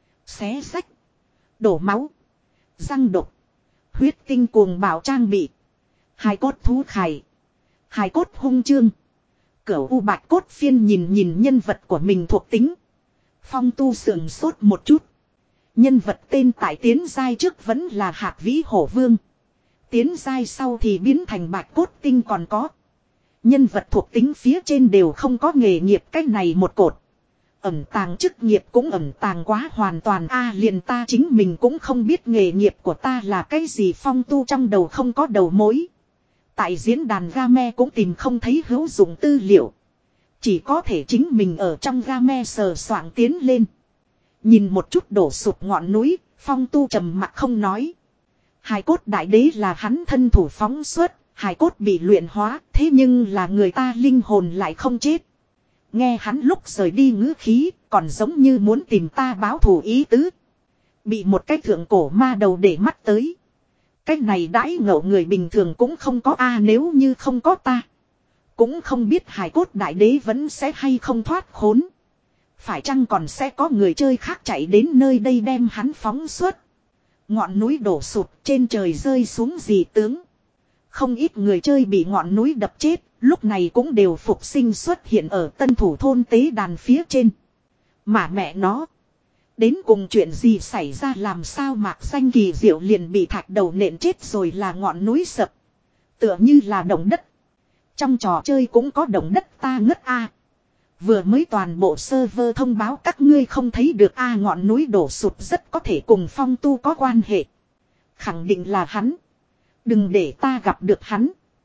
Xé sách. Đổ máu. Răng độc. Huyết tinh cuồng bạo trang bị. Hài cốt thú khải. Hài cốt hung chương. Cửu u bạch cốt phiên. Nhìn nhìn nhân vật của mình thuộc tính. Phong Tu sườn sốt một chút. Nhân vật tên tại tiến giai trước vẫn là Hạt Vĩ Hổ Vương. Tiến giai sau thì biến thành bạch cốt tinh, còn có nhân vật thuộc tính phía trên đều không có nghề nghiệp, cách này một cột. Ẩn tàng chức nghiệp cũng ẩn tàng quá hoàn toàn a liền ta chính mình cũng không biết nghề nghiệp của ta là cái gì. Phong Tu trong đầu không có đầu mối. Tại diễn đàn game cũng tìm không thấy hữu dụng tư liệu. Chỉ có thể chính mình ở trong game sờ soạng tiến lên. Nhìn một chút đổ sụp ngọn núi, Phong Tu trầm mặc không nói. Hài cốt đại đế là hắn thân thủ phóng xuất, hài cốt bị luyện hóa, thế nhưng là người ta linh hồn lại không chết. Nghe hắn lúc rời đi ngữ khí, còn giống như muốn tìm ta báo thù ý tứ. Bị một cái thượng cổ ma đầu để mắt tới. Cái này đãi ngộ người bình thường cũng không có a nếu như không có ta. Cũng không biết hài cốt đại đế vẫn sẽ hay không thoát khốn. Phải chăng còn sẽ có người chơi khác chạy đến nơi đây đem hắn phóng suốt. Ngọn núi đổ sụp trên trời rơi xuống dị tướng. Không ít người chơi bị ngọn núi đập chết, lúc này cũng đều phục sinh xuất hiện ở tân thủ thôn tế đàn phía trên. Mà mẹ nó, đến cùng chuyện gì xảy ra làm sao Mạc Xanh kỳ diệu liền bị thạch đầu nện chết rồi là ngọn núi sập. Tựa như là động đất. Trong trò chơi cũng có động đất ta ngất a. Vừa mới toàn bộ server thông báo các ngươi không thấy được a ngọn núi đổ sụp rất có thể cùng Phong Tu có quan hệ. Khẳng định là hắn. Đừng để ta gặp được hắn.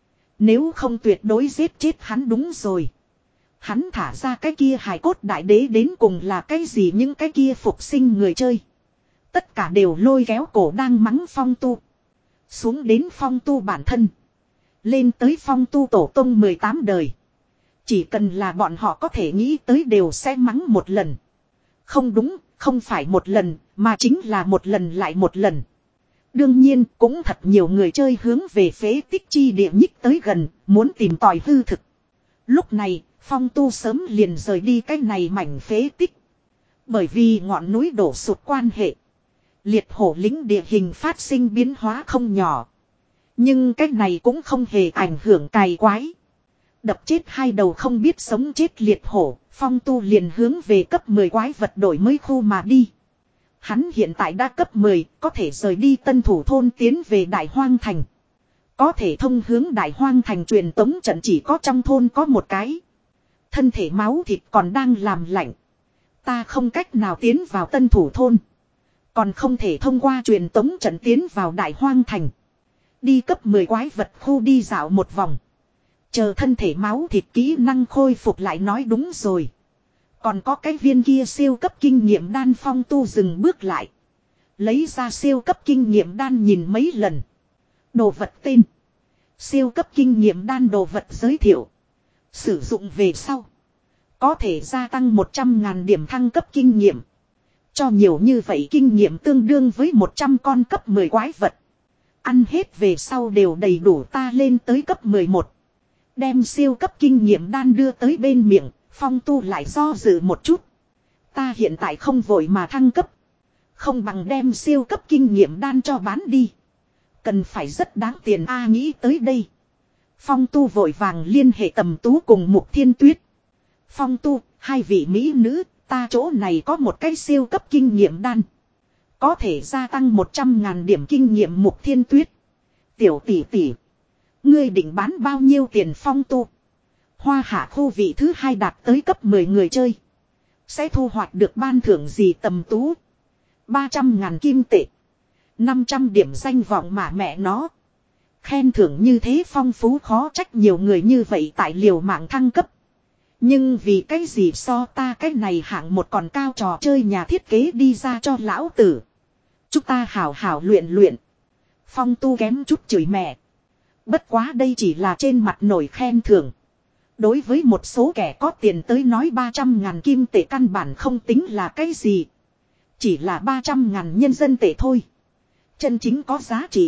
Nếu không tuyệt đối giết chết hắn đúng rồi. Hắn thả ra cái kia hài cốt đại đế đến cùng là cái gì những cái kia phục sinh người chơi. Tất cả đều lôi kéo cổ đang mắng Phong Tu. Xuống đến Phong Tu bản thân. Lên tới Phong Tu tổ tông mười tám đời. Chỉ cần là bọn họ có thể nghĩ tới đều sẽ mắng một lần. Không đúng, không phải một lần, mà chính là một lần lại một lần. Đương nhiên cũng thật nhiều người chơi hướng về phế tích chi địa nhích tới gần, muốn tìm tòi hư thực. Lúc này, Phong Tu sớm liền rời đi cái này mảnh phế tích. Bởi vì ngọn núi đổ sụt quan hệ. Liệt hổ lĩnh địa hình phát sinh biến hóa không nhỏ. Nhưng cái này cũng không hề ảnh hưởng cày quái. Đập chết hai đầu không biết sống chết liệt hổ, Phong Tu liền hướng về cấp mười quái vật đổi mới khu mà đi. Hắn hiện tại đã cấp mười, có thể rời đi tân thủ thôn tiến về Đại Hoang Thành. Có thể thông hướng Đại Hoang Thành truyền tống trận chỉ có trong thôn có một cái. Thân thể máu thịt còn đang làm lạnh. Ta không cách nào tiến vào tân thủ thôn. Còn không thể thông qua truyền tống trận tiến vào Đại Hoang Thành. Đi cấp mười quái vật khu đi dạo một vòng. Chờ thân thể máu thịt kỹ năng khôi phục lại nói đúng rồi. Còn có cái viên kia siêu cấp kinh nghiệm đan. Phong Tu dừng bước lại. Lấy ra siêu cấp kinh nghiệm đan nhìn mấy lần. Đồ vật tên. Siêu cấp kinh nghiệm đan đồ vật giới thiệu. Sử dụng về sau. Có thể gia tăng một trăm ngàn điểm thăng cấp kinh nghiệm. Cho nhiều như vậy kinh nghiệm tương đương với một trăm con cấp mười quái vật. Ăn hết về sau đều đầy đủ ta lên tới cấp mười một. Đem siêu cấp kinh nghiệm đan đưa tới bên miệng, Phong Tu lại do dự một chút. Ta hiện tại không vội mà thăng cấp. Không bằng đem siêu cấp kinh nghiệm đan cho bán đi. Cần phải rất đáng tiền a nghĩ tới đây. Phong Tu vội vàng liên hệ Tầm Tú cùng Mục Thiên Tuyết. Phong Tu, hai vị mỹ nữ, ta chỗ này có một cái siêu cấp kinh nghiệm đan. Có thể gia tăng một trăm ngàn điểm kinh nghiệm. Mục Thiên Tuyết. Tiểu tỷ tỷ. Ngươi định bán bao nhiêu tiền? Phong Tu. Hoa hạ khu vị thứ hai đạt tới cấp mười người chơi. Sẽ thu hoạch được ban thưởng gì? Tầm Tú. ba trăm ngàn kim tệ. năm trăm điểm danh vọng mà mẹ nó. Khen thưởng như thế phong phú khó trách nhiều người như vậy tại liều mạng thăng cấp. Nhưng vì cái gì so ta cái này hạng một còn cao trò chơi nhà thiết kế đi ra cho lão tử. Chúng ta hảo hảo luyện luyện. Phong Tu kém chút chửi mẹ. Bất quá đây chỉ là trên mặt nổi khen thưởng. Đối với một số kẻ có tiền tới nói ba trăm ngàn kim tệ căn bản không tính là cái gì. Chỉ là ba trăm ngàn nhân dân tệ thôi. Chân chính có giá trị.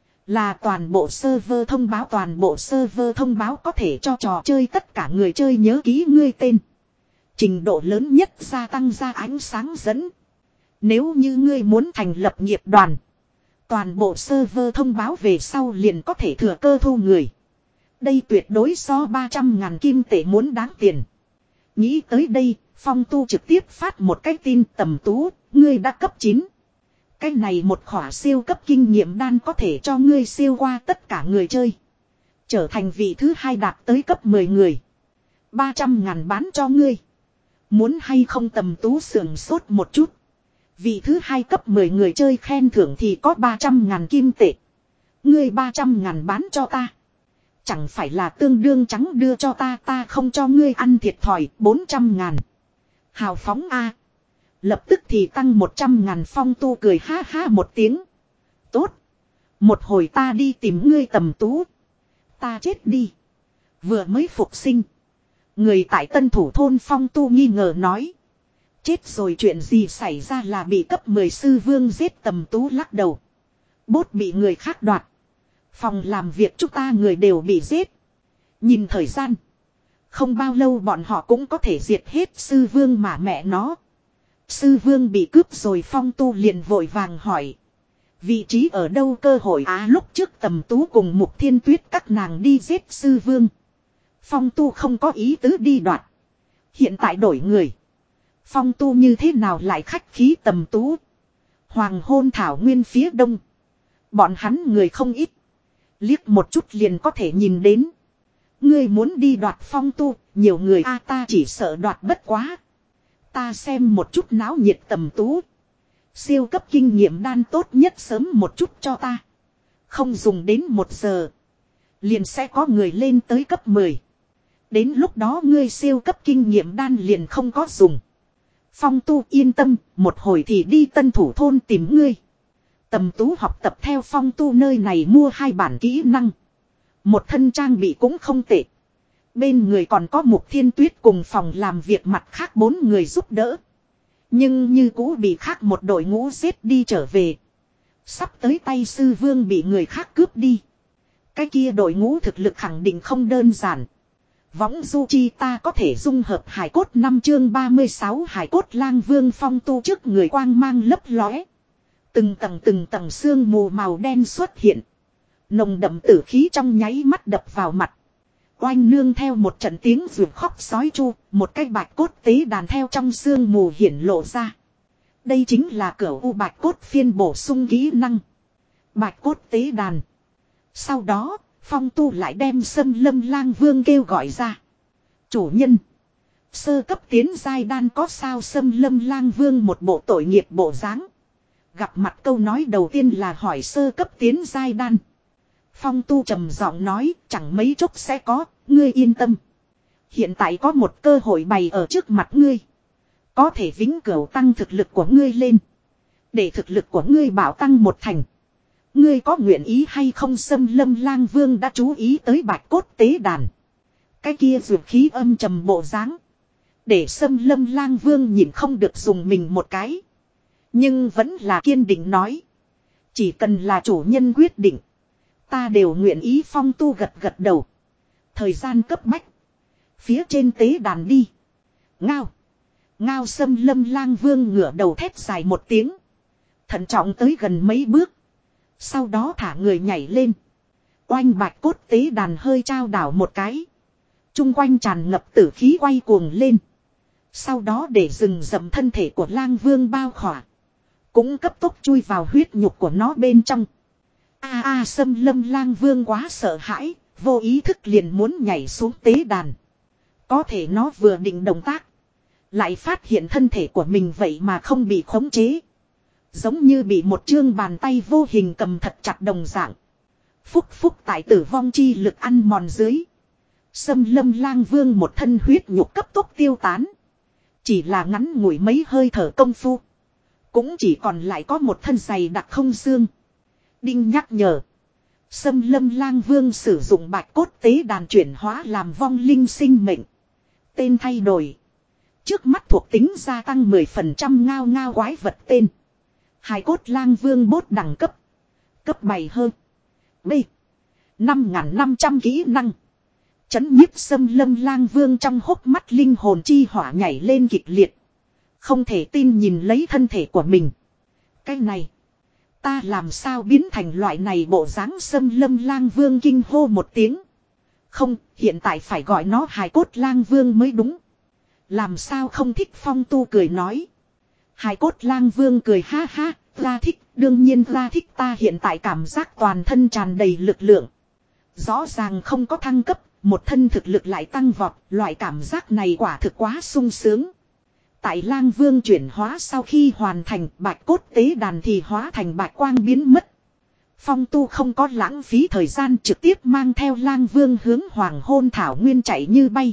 Là toàn bộ server thông báo. Toàn bộ server thông báo có thể cho trò chơi tất cả người chơi nhớ ký ngươi tên. Trình độ lớn nhất gia tăng ra ánh sáng dẫn. Nếu như ngươi muốn thành lập nghiệp đoàn. Toàn bộ server thông báo về sau liền có thể thừa cơ thu người. Đây tuyệt đối so ba trăm ngàn kim tệ muốn đáng tiền. Nghĩ tới đây, Phong Tu trực tiếp phát một cái tin. Tầm Tú, ngươi đã cấp chín. Cái này một khỏa siêu cấp kinh nghiệm đan có thể cho ngươi siêu qua tất cả người chơi. Trở thành vị thứ hai đạt tới cấp mười người. ba trăm ngàn bán cho ngươi. Muốn hay không Tầm Tú sườn sốt một chút. Vị thứ hai cấp mười người chơi khen thưởng thì có ba trăm ngàn kim tệ. Ngươi ba trăm ngàn bán cho ta. Chẳng phải là tương đương trắng đưa cho ta, ta không cho ngươi ăn thiệt thòi, bốn trăm ngàn. Hào phóng a. Lập tức thì tăng một trăm ngàn. Phong Tu cười ha ha một tiếng. Tốt. Một hồi ta đi tìm ngươi Tầm Tú. Ta chết đi. Vừa mới phục sinh. Người tại Tân Thủ thôn Phong Tu nghi ngờ nói. Chết rồi, chuyện gì xảy ra, là bị cấp mười sư vương giết. Tầm Tú lắc đầu. Bốt bị người khác đoạt. Phòng làm việc chúng ta người đều bị giết. Nhìn thời gian. Không bao lâu bọn họ cũng có thể diệt hết sư vương mà mẹ nó. Sư vương bị cướp rồi. Phong Tu liền vội vàng hỏi. Vị trí ở đâu? Cơ hội á. Lúc trước Tầm Tú cùng Mục Thiên Tuyết các nàng đi giết sư vương. Phong Tu không có ý tứ đi đoạt. Hiện tại đổi người. Phong Tu như thế nào lại khách khí Tầm Tú. Hoàng hôn thảo nguyên phía đông. Bọn hắn người không ít. Liếc một chút liền có thể nhìn đến. Ngươi muốn đi đoạt Phong Tu. Nhiều người a, ta chỉ sợ đoạt bất quá. Ta xem một chút náo nhiệt Tầm Tú. Siêu cấp kinh nghiệm đan tốt nhất sớm một chút cho ta. Không dùng đến một giờ. Liền sẽ có người lên tới cấp mười. Đến lúc đó ngươi siêu cấp kinh nghiệm đan liền không có dùng. Phong Tu yên tâm, một hồi thì đi Tân Thủ thôn tìm ngươi. Tầm Tú học tập theo Phong Tu nơi này mua hai bản kỹ năng. Một thân trang bị cũng không tệ. Bên người còn có Mục Thiên Tuyết cùng phòng làm việc mặt khác bốn người giúp đỡ. Nhưng như cũ bị khác một đội ngũ giết đi trở về. Sắp tới tay sư vương bị người khác cướp đi. Cái kia đội ngũ thực lực khẳng định không đơn giản. Võng du chi ta có thể dung hợp hải cốt. Năm chương ba mươi sáu hải cốt lang vương. Phong Tu trước người quang mang lấp lóe. Từng tầng từng tầng sương mù màu đen xuất hiện. Nồng đậm tử khí trong nháy mắt đập vào mặt. Oanh nương theo một trận tiếng ruột khóc sói chu. Một cái bạch cốt tế đàn theo trong sương mù hiển lộ ra. Đây chính là cửu u bạch cốt phiên bổ sung kỹ năng. Bạch cốt tế đàn. Sau đó Phong Tu lại đem Sâm Lâm Lang Vương kêu gọi ra. Chủ nhân. Sơ cấp tiến giai đan có sao? Sâm Lâm Lang Vương một bộ tội nghiệp bộ dáng. Gặp mặt câu nói đầu tiên là hỏi sơ cấp tiến giai đan. Phong Tu trầm giọng nói chẳng mấy chốc sẽ có, ngươi yên tâm. Hiện tại có một cơ hội bày ở trước mặt ngươi. Có thể vĩnh cửu tăng thực lực của ngươi lên. Để thực lực của ngươi bảo tăng một thành. Ngươi có nguyện ý hay không? Sâm Lâm Lang Vương đã chú ý tới bạch cốt tế đàn. Cái kia dược khí âm trầm bộ dáng. Để Sâm Lâm Lang Vương nhìn không được dùng mình một cái. Nhưng vẫn là kiên định nói. Chỉ cần là chủ nhân quyết định. Ta đều nguyện ý. Phong Tu gật gật đầu. Thời gian cấp bách. Phía trên tế đàn đi. Ngao. Ngao. Sâm Lâm Lang Vương ngửa đầu thét dài một tiếng. Thận trọng tới gần mấy bước. Sau đó thả người nhảy lên. Oanh bạch cốt tế đàn hơi trao đảo một cái. Trung quanh tràn ngập tử khí quay cuồng lên. Sau đó để rừng rậm thân thể của Lang Vương bao khỏa. Cũng cấp tốc chui vào huyết nhục của nó bên trong. A a Sâm Lâm Lang Vương quá sợ hãi. Vô ý thức liền muốn nhảy xuống tế đàn. Có thể nó vừa định động tác. Lại phát hiện thân thể của mình vậy mà không bị khống chế. Giống như bị một chương bàn tay vô hình cầm thật chặt đồng dạng. Phúc phúc tại tử vong chi lực ăn mòn dưới. Sâm Lâm Lang Vương một thân huyết nhục cấp tốc tiêu tán. Chỉ là ngắn ngủi mấy hơi thở công phu. Cũng chỉ còn lại có một thân dày đặc không xương. Đinh nhắc nhở. Sâm Lâm Lang Vương sử dụng bạch cốt tế đàn chuyển hóa làm vong linh sinh mệnh. Tên thay đổi. Trước mắt thuộc tính gia tăng mười phần trăm. Ngao ngao quái vật tên. Hải cốt Lang Vương bốt đẳng cấp. Cấp bảy hơn. B. năm nghìn năm trăm kỹ năng. Chấn nhiếp Sâm Lâm Lang Vương trong hốc mắt linh hồn chi hỏa nhảy lên kịch liệt. Không thể tin nhìn lấy thân thể của mình. Cái này. Ta làm sao biến thành loại này bộ dáng? Sâm Lâm Lang Vương kinh hô một tiếng. Không, hiện tại phải gọi nó Hải cốt Lang Vương mới đúng. Làm sao không thích? Phong Tu cười nói. Hải cốt Lang Vương cười ha ha, ra thích, đương nhiên ra thích. Ta hiện tại cảm giác toàn thân tràn đầy lực lượng. Rõ ràng không có thăng cấp, một thân thực lực lại tăng vọt, loại cảm giác này quả thực quá sung sướng. Tại lang vương chuyển hóa sau khi hoàn thành bạch cốt tế đàn thì hóa thành bạch quang biến mất. Phong tu không có lãng phí thời gian trực tiếp mang theo lang vương hướng hoàng hôn thảo nguyên chạy như bay.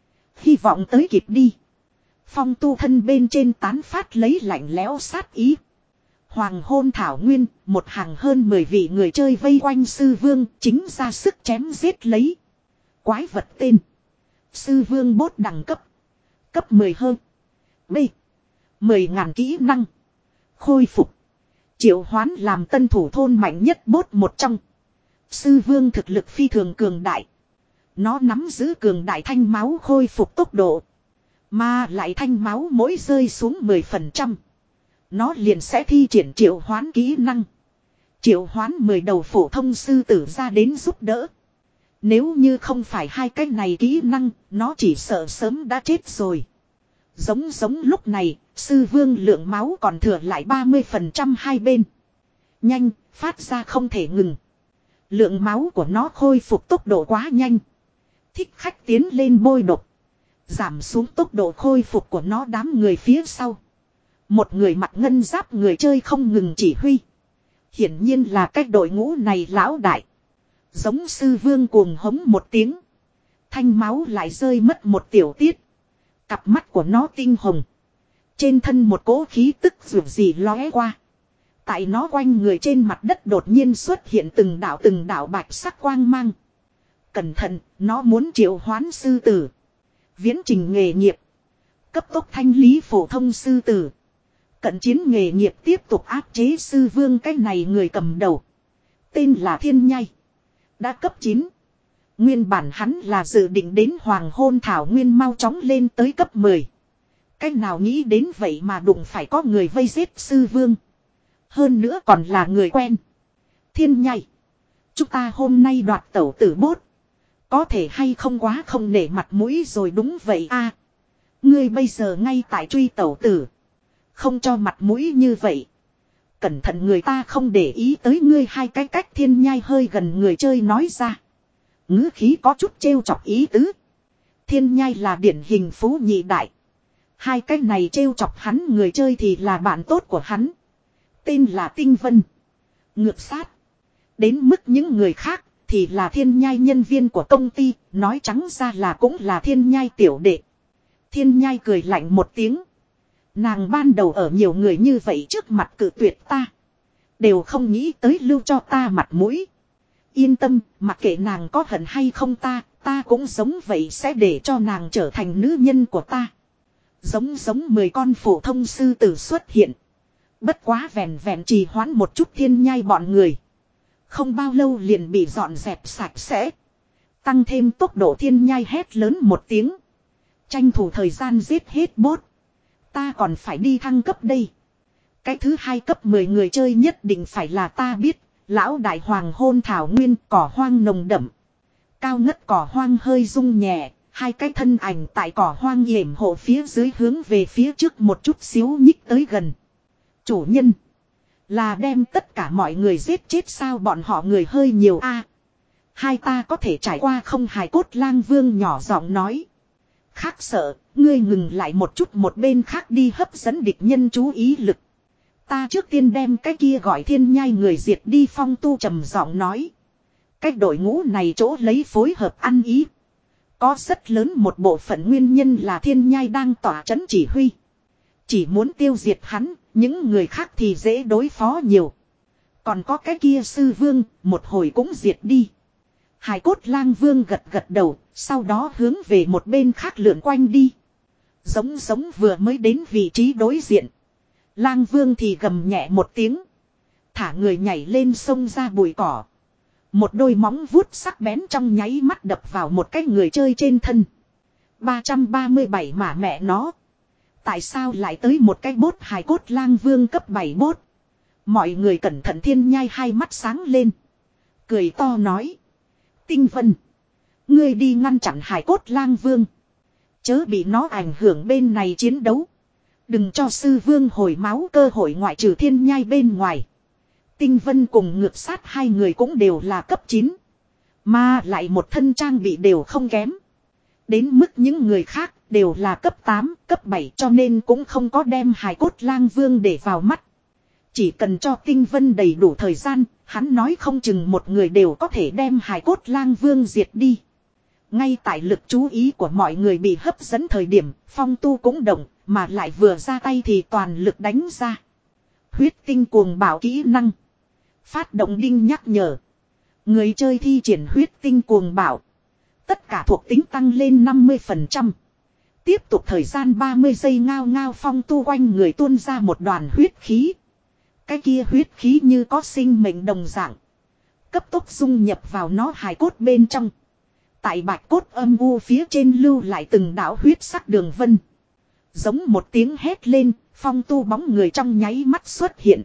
Hy vọng tới kịp đi. Phong tu thân bên trên tán phát lấy lạnh lẽo sát ý. Hoàng hôn thảo nguyên, một hàng hơn mười vị người chơi vây quanh sư vương chính ra sức chém giết lấy. Quái vật tên. Sư vương bốt đẳng cấp. Cấp mười hơn. B. mười ngàn kỹ năng. Khôi phục. Triệu hoán làm tân thủ thôn mạnh nhất bốt một trong. Sư vương thực lực phi thường cường đại. Nó nắm giữ cường đại thanh máu khôi phục tốc độ. Mà lại thanh máu mỗi rơi xuống mười phần trăm. Nó liền sẽ thi triển triệu hoán kỹ năng. Triệu hoán mười đầu phổ thông sư tử ra đến giúp đỡ. Nếu như không phải hai cái này kỹ năng, nó chỉ sợ sớm đã chết rồi. Giống giống lúc này, sư vương lượng máu còn thừa lại ba mươi phần trăm hai bên. Nhanh, phát ra không thể ngừng. Lượng máu của nó khôi phục tốc độ quá nhanh. Thích khách tiến lên bôi độc. Giảm xuống tốc độ khôi phục của nó đám người phía sau. Một người mặc ngân giáp người chơi không ngừng chỉ huy. Hiển nhiên là cách đội ngũ này lão đại. Giống sư vương cuồng hống một tiếng. Thanh máu lại rơi mất một tiểu tiết. Cặp mắt của nó tinh hồng. Trên thân một cỗ khí tức dù gì lóe qua. Tại nó quanh người trên mặt đất đột nhiên xuất hiện từng đạo từng đạo bạch sắc quang mang. Cẩn thận, nó muốn triệu hoán sư tử. Viễn trình nghề nghiệp. Cấp tốc thanh lý phổ thông sư tử. Cận chiến nghề nghiệp tiếp tục áp chế sư vương cái này người cầm đầu. Tên là Thiên Nhai. Đã cấp chín. Nguyên bản hắn là dự định đến hoàng hôn thảo nguyên mau chóng lên tới cấp mười. Cách nào nghĩ đến vậy mà đụng phải có người vây giết sư vương. Hơn nữa còn là người quen. Thiên Nhai. Chúng ta hôm nay đoạt tẩu tử bốt. Có thể hay không quá không nể mặt mũi rồi đúng vậy a. Ngươi bây giờ ngay tại truy tẩu tử. Không cho mặt mũi như vậy. Cẩn thận người ta không để ý tới ngươi hai cái cách. Thiên Nhai hơi gần người chơi nói ra. Ngữ khí có chút trêu chọc ý tứ. Thiên Nhai là điển hình phú nhị đại. Hai cái này trêu chọc hắn người chơi thì là bạn tốt của hắn. Tên là Tinh Vân. Ngược sát. Đến mức những người khác thì là Thiên Nhai nhân viên của công ty. Nói trắng ra là cũng là Thiên Nhai tiểu đệ. Thiên Nhai cười lạnh một tiếng. Nàng ban đầu ở nhiều người như vậy trước mặt cự tuyệt ta. Đều không nghĩ tới lưu cho ta mặt mũi. Yên tâm, mặc kệ nàng có hận hay không ta, ta cũng giống vậy sẽ để cho nàng trở thành nữ nhân của ta. Giống giống mười con phổ thông sư tử xuất hiện. Bất quá vẹn vẹn trì hoãn một chút Thiên Nhai bọn người. Không bao lâu liền bị dọn dẹp sạch sẽ. Tăng thêm tốc độ Thiên Nhai hét lớn một tiếng. Tranh thủ thời gian giết hết bốt. Ta còn phải đi thăng cấp đây. Cái thứ hai cấp mười người chơi nhất định phải là ta biết. Lão đại hoàng hôn thảo nguyên cỏ hoang nồng đậm. Cao ngất cỏ hoang hơi rung nhẹ. Hai cái thân ảnh tại cỏ hoang yểm hộ phía dưới hướng về phía trước một chút xíu nhích tới gần. Chủ nhân. Là đem tất cả mọi người giết chết sao bọn họ người hơi nhiều a. Hai ta có thể trải qua không hài cốt lang vương nhỏ giọng nói. Khác sợ, ngươi ngừng lại một chút một bên khác đi hấp dẫn địch nhân chú ý lực. Ta trước tiên đem cái kia gọi Thiên Nhai người diệt đi. Phong tu trầm giọng nói. Cái đội ngũ này chỗ lấy phối hợp ăn ý. Có rất lớn một bộ phận nguyên nhân là Thiên Nhai đang tỏa trấn chỉ huy. Chỉ muốn tiêu diệt hắn, những người khác thì dễ đối phó nhiều. Còn có cái kia sư vương, một hồi cũng diệt đi. Hải cốt lang vương gật gật đầu, sau đó hướng về một bên khác lượn quanh đi. Giống giống vừa mới đến vị trí đối diện. Lang vương thì gầm nhẹ một tiếng. Thả người nhảy lên sông ra bụi cỏ. Một đôi móng vuốt sắc bén trong nháy mắt đập vào một cái người chơi trên thân. ba trăm ba mươi bảy mà mẹ nó. Tại sao lại tới một cái bốt hài cốt lang vương cấp bảy bốt. Mọi người cẩn thận. Thiên Nhai hai mắt sáng lên. Cười to nói. Tinh Vân. Ngươi đi ngăn chặn hài cốt lang vương. Chớ bị nó ảnh hưởng bên này chiến đấu. Đừng cho sư vương hồi máu cơ hội ngoại trừ Thiên Nhai bên ngoài. Tinh Vân cùng ngược sát hai người cũng đều là cấp chín. Mà lại một thân trang bị đều không kém. Đến mức những người khác đều là cấp tám, cấp bảy cho nên cũng không có đem hài cốt lang vương để vào mắt. Chỉ cần cho Tinh Vân đầy đủ thời gian, hắn nói không chừng một người đều có thể đem hài cốt lang vương diệt đi. Ngay tại lực chú ý của mọi người bị hấp dẫn thời điểm, Phong Tu cũng động, mà lại vừa ra tay thì toàn lực đánh ra. Huyết tinh cuồng bạo kỹ năng. Phát động đinh nhắc nhở. Người chơi thi triển huyết tinh cuồng bạo. Tất cả thuộc tính tăng lên năm mươi phần trăm. Tiếp tục thời gian ba mươi giây ngao ngao Phong Tu quanh người tuôn ra một đoàn huyết khí. Cái kia huyết khí như có sinh mệnh đồng dạng. Cấp tốc dung nhập vào nó hài cốt bên trong. Tại bạch cốt âm u phía trên lưu lại từng đạo huyết sắc đường vân. Giống một tiếng hét lên, Phong Tu bóng người trong nháy mắt xuất hiện.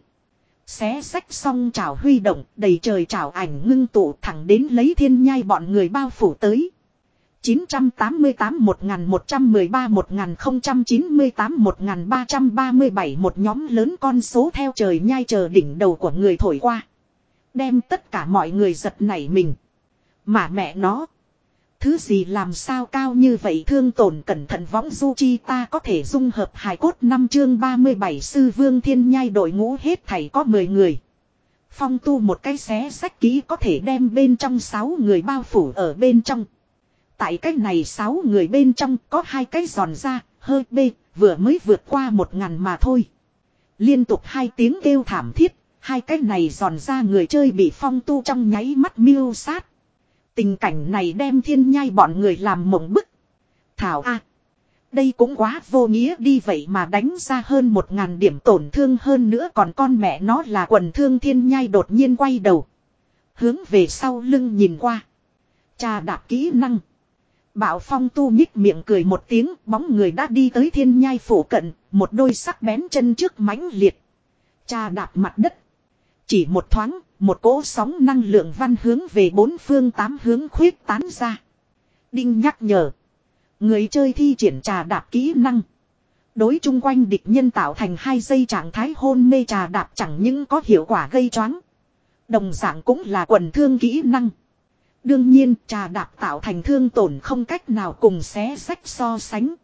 Xé sách xong trảo huy động, đầy trời trảo ảnh ngưng tụ thẳng đến lấy thiên nhai bọn người bao phủ tới. chín trăm tám mươi tám một nghìn một trăm mười ba một nghìn không trăm chín mươi tám một nghìn ba trăm ba mươi bảy một nhóm lớn con số theo trời nhai chờ đỉnh đầu của người thổi qua. Đem tất cả mọi người giật nảy mình. Mà mẹ nó. Thứ gì làm sao cao như vậy thương tổn cẩn thận võng du chi ta có thể dung hợp hài cốt năm chương ba mươi bảy sư vương thiên nhai đội ngũ hết thảy có mười người. Phong Tu một cái xé sách kỹ có thể đem bên trong sáu người bao phủ ở bên trong. Tại cái này sáu người bên trong có hai cái giòn ra, hơi bê, vừa mới vượt qua một ngàn mà thôi. Liên tục hai tiếng kêu thảm thiết, hai cái này giòn ra người chơi bị Phong Tu trong nháy mắt miêu sát. Tình cảnh này đem thiên nhai bọn người làm mộng bức. Thảo a, đây cũng quá vô nghĩa đi vậy mà đánh ra hơn một ngàn điểm tổn thương hơn nữa còn con mẹ nó là quần thương thiên nhai đột nhiên quay đầu. Hướng về sau lưng nhìn qua. Trà đạp kỹ năng. Bảo Phong Tu nhích miệng cười một tiếng, bóng người đã đi tới thiên nhai phủ cận, một đôi sắc bén chân trước mãnh liệt. Trà đạp mặt đất. Chỉ một thoáng, một cỗ sóng năng lượng văn hướng về bốn phương tám hướng khuyết tán ra. Đinh nhắc nhở. Người chơi thi triển trà đạp kỹ năng. Đối chung quanh địch nhân tạo thành hai giây trạng thái hôn mê trà đạp chẳng những có hiệu quả gây choáng. Đồng dạng cũng là quần thương kỹ năng. Đương nhiên trà đạp tạo thành thương tổn không cách nào cùng xé sách so sánh.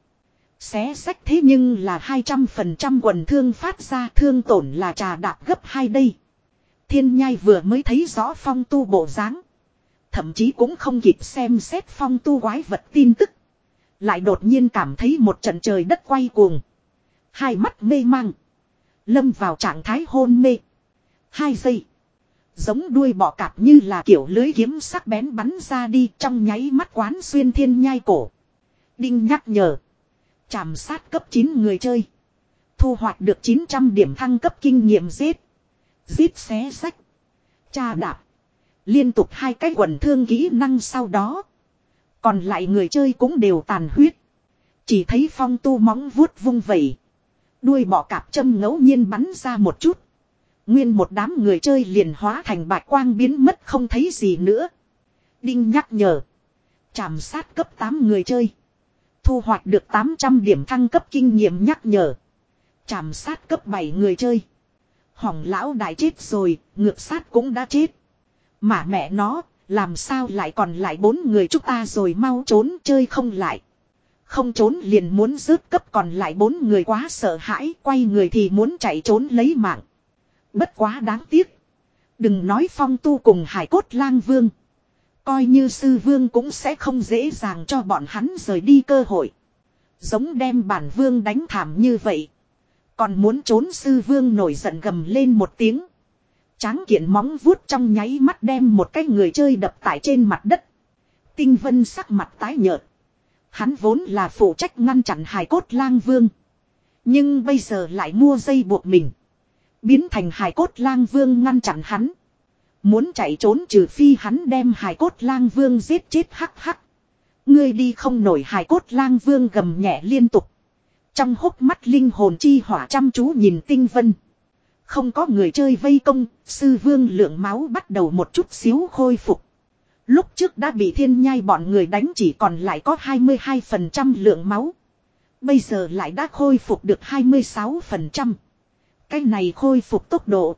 Xé sách thế nhưng là hai trăm phần trăm quần thương phát ra thương tổn là trà đạp gấp hai đây. Thiên nhai vừa mới thấy rõ Phong Tu bộ dáng. Thậm chí cũng không kịp xem xét Phong Tu quái vật tin tức. Lại đột nhiên cảm thấy một trận trời đất quay cuồng. Hai mắt mê mang. Lâm vào trạng thái hôn mê. Hai giây. Giống đuôi bọ cạp như là kiểu lưới kiếm sắc bén bắn ra đi trong nháy mắt quán xuyên thiên nhai cổ. Đinh nhắc nhở. Chạm sát cấp chín người chơi. Thu hoạch được chín trăm điểm thăng cấp kinh nghiệm giết. Giết xé sách. Trà đạp. Liên tục hai cái quần thương kỹ năng sau đó. Còn lại người chơi cũng đều tàn huyết. Chỉ thấy Phong Tu móng vuốt vung vẩy. Đuôi bọ cạp châm ngẫu nhiên bắn ra một chút. Nguyên một đám người chơi liền hóa thành bạch quang biến mất không thấy gì nữa. Đinh nhắc nhở. Chạm sát cấp tám người chơi. Thu hoạch được tám trăm điểm thăng cấp kinh nghiệm nhắc nhở. Chạm sát cấp bảy người chơi. Hỏng lão đại chết rồi, ngược sát cũng đã chết. Mà mẹ nó, làm sao lại còn lại bốn người chúng ta rồi mau trốn chơi không lại. Không trốn liền muốn rớt cấp còn lại bốn người quá sợ hãi, quay người thì muốn chạy trốn lấy mạng. Bất quá đáng tiếc. Đừng nói Phong Tu cùng hải cốt lang vương. Coi như sư vương cũng sẽ không dễ dàng cho bọn hắn rời đi cơ hội. Giống đem bản vương đánh thảm như vậy. Còn muốn trốn sư vương nổi giận gầm lên một tiếng. Tráng kiện móng vuốt trong nháy mắt đem một cái người chơi đập tại trên mặt đất. Tinh Vân sắc mặt tái nhợt. Hắn vốn là phụ trách ngăn chặn hải cốt lang vương. Nhưng bây giờ lại mua dây buộc mình. Biến thành hải cốt lang vương ngăn chặn hắn. Muốn chạy trốn trừ phi hắn đem hải cốt lang vương giết chết hắc hắc. Ngươi đi không nổi hải cốt lang vương gầm nhẹ liên tục. Trong hốc mắt linh hồn chi hỏa chăm chú nhìn Tinh Vân. Không có người chơi vây công, sư vương lượng máu bắt đầu một chút xíu khôi phục. Lúc trước đã bị thiên nhai bọn người đánh chỉ còn lại có hai mươi hai phần trăm lượng máu. Bây giờ lại đã khôi phục được hai mươi sáu phần trăm. Cái này khôi phục tốc độ.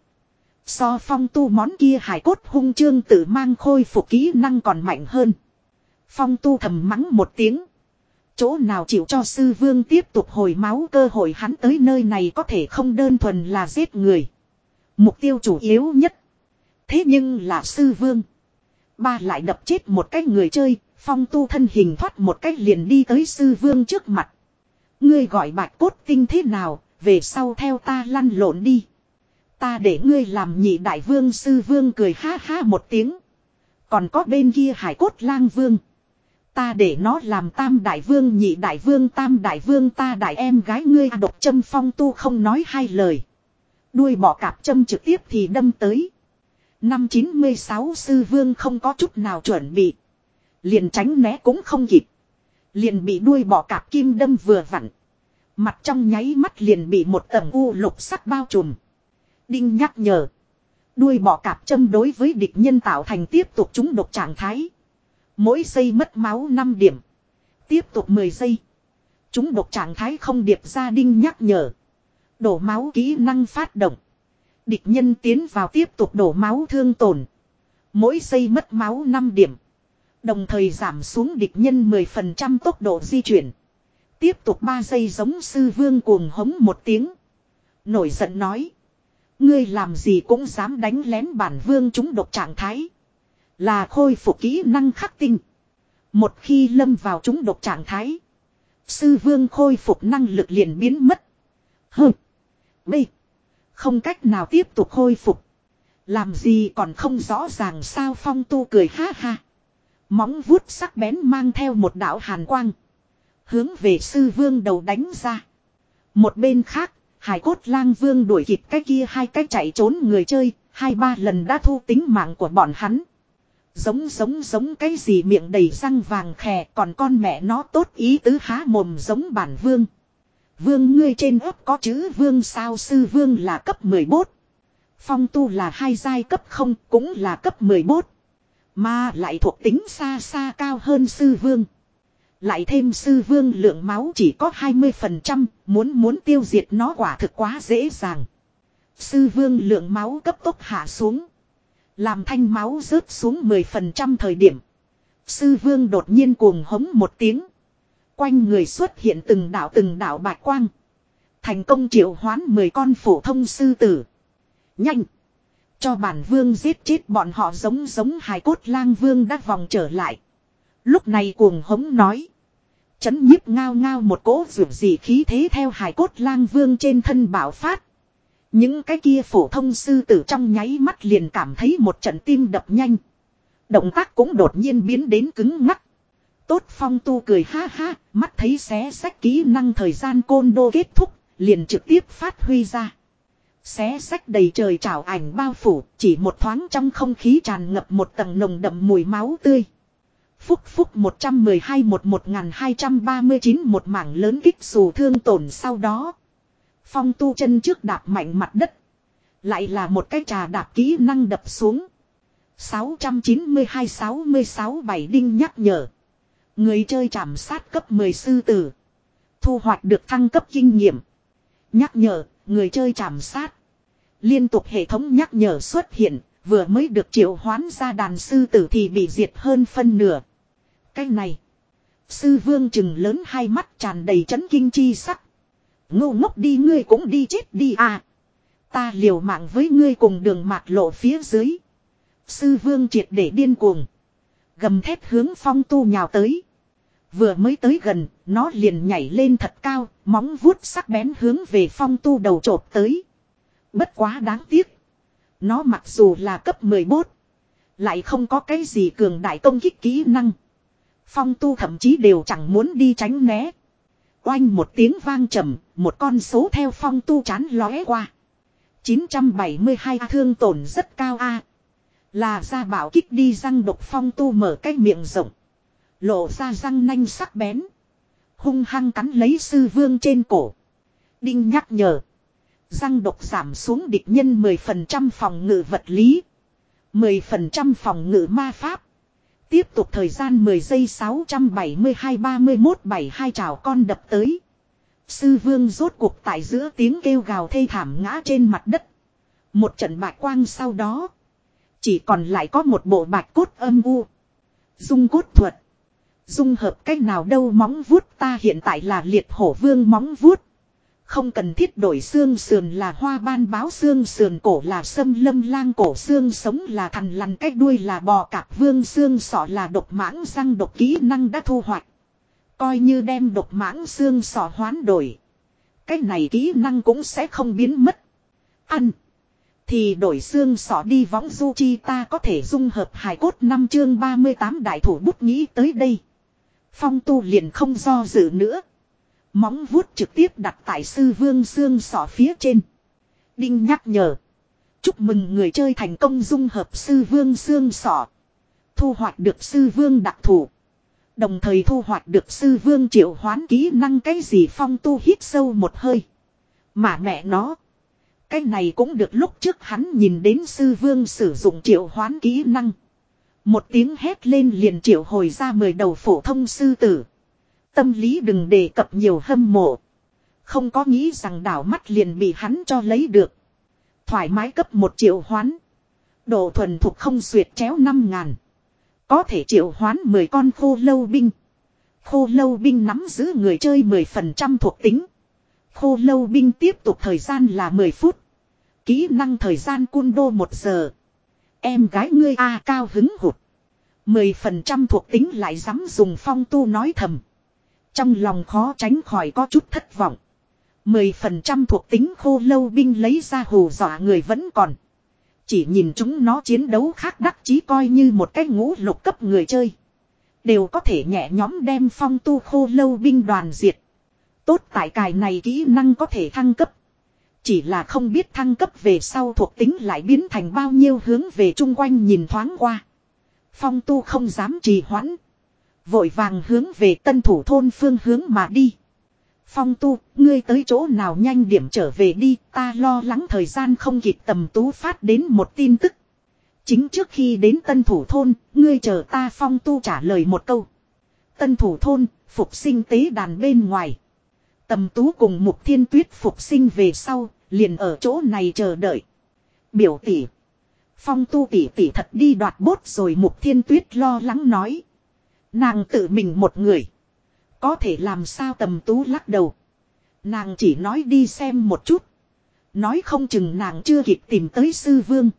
So Phong Tu món kia hải cốt hung chương tự mang khôi phục kỹ năng còn mạnh hơn. Phong Tu thầm mắng một tiếng. Chỗ nào chịu cho sư vương tiếp tục hồi máu cơ hội, hắn tới nơi này có thể không đơn thuần là giết người. Mục tiêu chủ yếu nhất. Thế nhưng là sư vương. Ba lại đập chết một cái người chơi, Phong Tu thân hình thoát một cách liền đi tới sư vương trước mặt. Ngươi gọi bạch cốt tinh thế nào, về sau theo ta lăn lộn đi. Ta để ngươi làm nhị đại vương. Sư vương cười ha ha một tiếng. Còn có bên kia hải cốt lang vương. Ta để nó làm tam đại vương, nhị đại vương, tam đại vương, ta đại em gái ngươi. Độc châm Phong Tu không nói hai lời. Đuôi bọ cạp châm trực tiếp thì đâm tới. Năm chín mươi sáu sư vương không có chút nào chuẩn bị. Liền tránh né cũng không kịp. Liền bị đuôi bọ cạp kim đâm vừa vặn. Mặt trong nháy mắt liền bị một tầng u lục sắc bao trùm. Đinh nhắc nhở. Đuôi bọ cạp châm đối với địch nhân tạo thành tiếp tục trúng độc trạng thái. Mỗi giây mất máu năm điểm. Tiếp tục mười giây. Trúng độc trạng thái không điệp ra. Đinh nhắc nhở. Đổ máu kỹ năng phát động. Địch nhân tiến vào tiếp tục đổ máu thương tổn. Mỗi giây mất máu năm điểm. Đồng thời giảm xuống địch nhân mười phần trăm tốc độ di chuyển. Tiếp tục ba giây. Giống sư vương cuồng hống một tiếng. Nổi giận nói. Ngươi làm gì cũng dám đánh lén bản vương trúng độc trạng thái. Là khôi phục kỹ năng khắc tinh. Một khi lâm vào trúng độc trạng thái. Sư vương khôi phục năng lực liền biến mất. Hừ. B. Không cách nào tiếp tục khôi phục. Làm gì còn không rõ ràng sao. Phong Tu cười ha ha. Móng vuốt sắc bén mang theo một đạo hàn quang. Hướng về sư vương đầu đánh ra. Một bên khác, hải cốt lang vương đuổi kịp cái kia hai cái chạy trốn người chơi. Hai ba lần đã thu tính mạng của bọn hắn. Giống giống giống cái gì miệng đầy răng vàng khè. Còn con mẹ nó tốt ý tứ há mồm giống bản vương. Vương ngươi trên ấp có chữ vương sao. Sư vương là cấp mười bốn. Phong Tu là hai giai cấp không cũng là cấp mười bốn. Mà lại thuộc tính xa xa cao hơn sư vương. Lại thêm sư vương lượng máu chỉ có hai mươi phần trăm. Muốn muốn tiêu diệt nó quả thực quá dễ dàng. Sư vương lượng máu cấp tốc hạ xuống. Làm thanh máu rớt xuống mười phần trăm thời điểm. Sư vương đột nhiên cuồng hống một tiếng. Quanh người xuất hiện từng đạo từng đạo bạch quang. Thành công triệu hoán mười con phổ thông sư tử. Nhanh. Cho bản vương giết chết bọn họ. Giống giống hài cốt lang vương đã vòng trở lại. Lúc này cuồng hống nói. Chấn nhiếp ngao ngao một cỗ rượu gì khí thế theo hài cốt lang vương trên thân bạo phát. Những cái kia phổ thông sư tử trong nháy mắt liền cảm thấy một trận tim đập nhanh. Động tác cũng đột nhiên biến đến cứng ngắc. Tốt. Phong Tu cười ha ha, mắt thấy xé sách kỹ năng thời gian côn đô kết thúc, liền trực tiếp phát huy ra. Xé sách đầy trời trảo ảnh bao phủ, chỉ một thoáng trong không khí tràn ngập một tầng nồng đậm mùi máu tươi. Phúc phúc một trăm mười hai một một nghìn hai trăm ba mươi chín một mảng lớn kích xù thương tổn. Sau đó Phong Tu chân trước đạp mạnh mặt đất. Lại là một cái trà đạp kỹ năng đập xuống. sáu trăm chín mươi hai sáu mươi sáu bảy đinh nhắc nhở. Người chơi trảm sát cấp mười sư tử. Thu hoạch được thăng cấp kinh nghiệm. Nhắc nhở, người chơi trảm sát. Liên tục hệ thống nhắc nhở xuất hiện. Vừa mới được triệu hoán ra đàn sư tử thì bị diệt hơn phân nửa. Cái này. Sư vương trừng lớn hai mắt tràn đầy chấn kinh chi sắc. Ngu ngốc đi, ngươi cũng đi chết đi à. Ta liều mạng với ngươi cùng đường mạt lộ phía dưới. Sư vương triệt để điên cuồng. Gầm thét hướng Phong Tu nhào tới. Vừa mới tới gần, nó liền nhảy lên thật cao, móng vuốt sắc bén hướng về Phong Tu đầu chộp tới. Bất quá đáng tiếc. Nó mặc dù là cấp mười bốn, lại không có cái gì cường đại công kích kỹ năng. Phong Tu thậm chí đều chẳng muốn đi tránh né. Oanh một tiếng vang trầm, một con số theo Phong Tu chán lóe qua. chín trăm bảy mươi hai thương tổn rất cao a. Là ra bảo kích đi răng độc. Phong Tu mở cái miệng rộng. Lộ ra răng nanh sắc bén. Hung hăng cắn lấy sư vương trên cổ. Đinh nhắc nhở. Răng độc giảm xuống địch nhân mười phần trăm phòng ngự vật lý. mười phần trăm phòng ngự ma pháp. Tiếp tục thời gian mười giây. Sáu trăm bảy mươi hai ba mươi mốt bảy mươi hai trào con đập tới. Sư vương rốt cuộc tại giữa tiếng kêu gào thê thảm ngã trên mặt đất. Một trận bạch quang sau đó. Chỉ còn lại có một bộ bạch cốt âm u. Dung cốt thuật. Dung hợp cách nào đâu móng vuốt ta hiện tại là liệt hổ vương móng vuốt. Không cần thiết đổi xương sườn là hoa ban báo xương sườn cổ là sâm lâm lang cổ xương sống là thằn lằn cách đuôi là bò cạp vương xương sọ là độc mãng răng độc kỹ năng đã thu hoạch. Coi như đem độc mãng xương sọ hoán đổi. Cái này kỹ năng cũng sẽ không biến mất. Ăn. Thì đổi xương sọ đi võng du chi ta có thể dung hợp hài cốt năm chương ba mươi tám đại thủ bút nghĩ tới đây. Phong tu liền không do dự nữa. Móng vuốt trực tiếp đặt tại sư vương xương sọ phía trên. Đinh nhắc nhở. Chúc mừng người chơi thành công dung hợp sư vương xương sọ. Thu hoạch được sư vương đặc thù. Đồng thời thu hoạch được sư vương triệu hoán kỹ năng cái gì phong tu hít sâu một hơi. Mà mẹ nó. Cái này cũng được lúc trước hắn nhìn đến sư vương sử dụng triệu hoán kỹ năng. Một tiếng hét lên liền triệu hồi ra mười đầu phổ thông sư tử. Tâm lý đừng đề cập nhiều hâm mộ. Không có nghĩ rằng đảo mắt liền bị hắn cho lấy được. Thoải mái cấp một triệu hoán. Độ thuần thục không duyệt chéo năm ngàn. Có thể triệu hoán mười con khô lâu binh. Khô lâu binh nắm giữ người chơi mười phần trăm thuộc tính. Khô lâu binh tiếp tục thời gian là mười phút. Kỹ năng thời gian cun đô một giờ. Em gái ngươi a cao hứng hụt. mười phần trăm thuộc tính lại dám dùng phong tu nói thầm. Trong lòng khó tránh khỏi có chút thất vọng. mười phần trăm thuộc tính khô lâu binh lấy ra hù dọa người vẫn còn. Chỉ nhìn chúng nó chiến đấu khác đắc chí coi như một cái ngũ lục cấp người chơi. Đều có thể nhẹ nhóm đem phong tu khô lâu binh đoàn diệt. Tốt tại cài này kỹ năng có thể thăng cấp. Chỉ là không biết thăng cấp về sau thuộc tính lại biến thành bao nhiêu hướng về chung quanh nhìn thoáng qua. Phong tu không dám trì hoãn. Vội vàng hướng về tân thủ thôn phương hướng mà đi. Phong tu, ngươi tới chỗ nào nhanh điểm trở về đi, ta lo lắng thời gian không kịp tầm tú phát đến một tin tức. Chính trước khi đến tân thủ thôn, ngươi chờ ta phong tu trả lời một câu. Tân thủ thôn, phục sinh tế đàn bên ngoài. Tầm tú cùng Mục Thiên Tuyết phục sinh về sau, liền ở chỗ này chờ đợi. Biểu tỷ. Phong tu tỷ tỷ thật đi đoạt bốt rồi Mục Thiên Tuyết lo lắng nói. Nàng tự mình một người. Có thể làm sao tầm tú lắc đầu. Nàng chỉ nói đi xem một chút. Nói không chừng nàng chưa kịp tìm tới sư vương.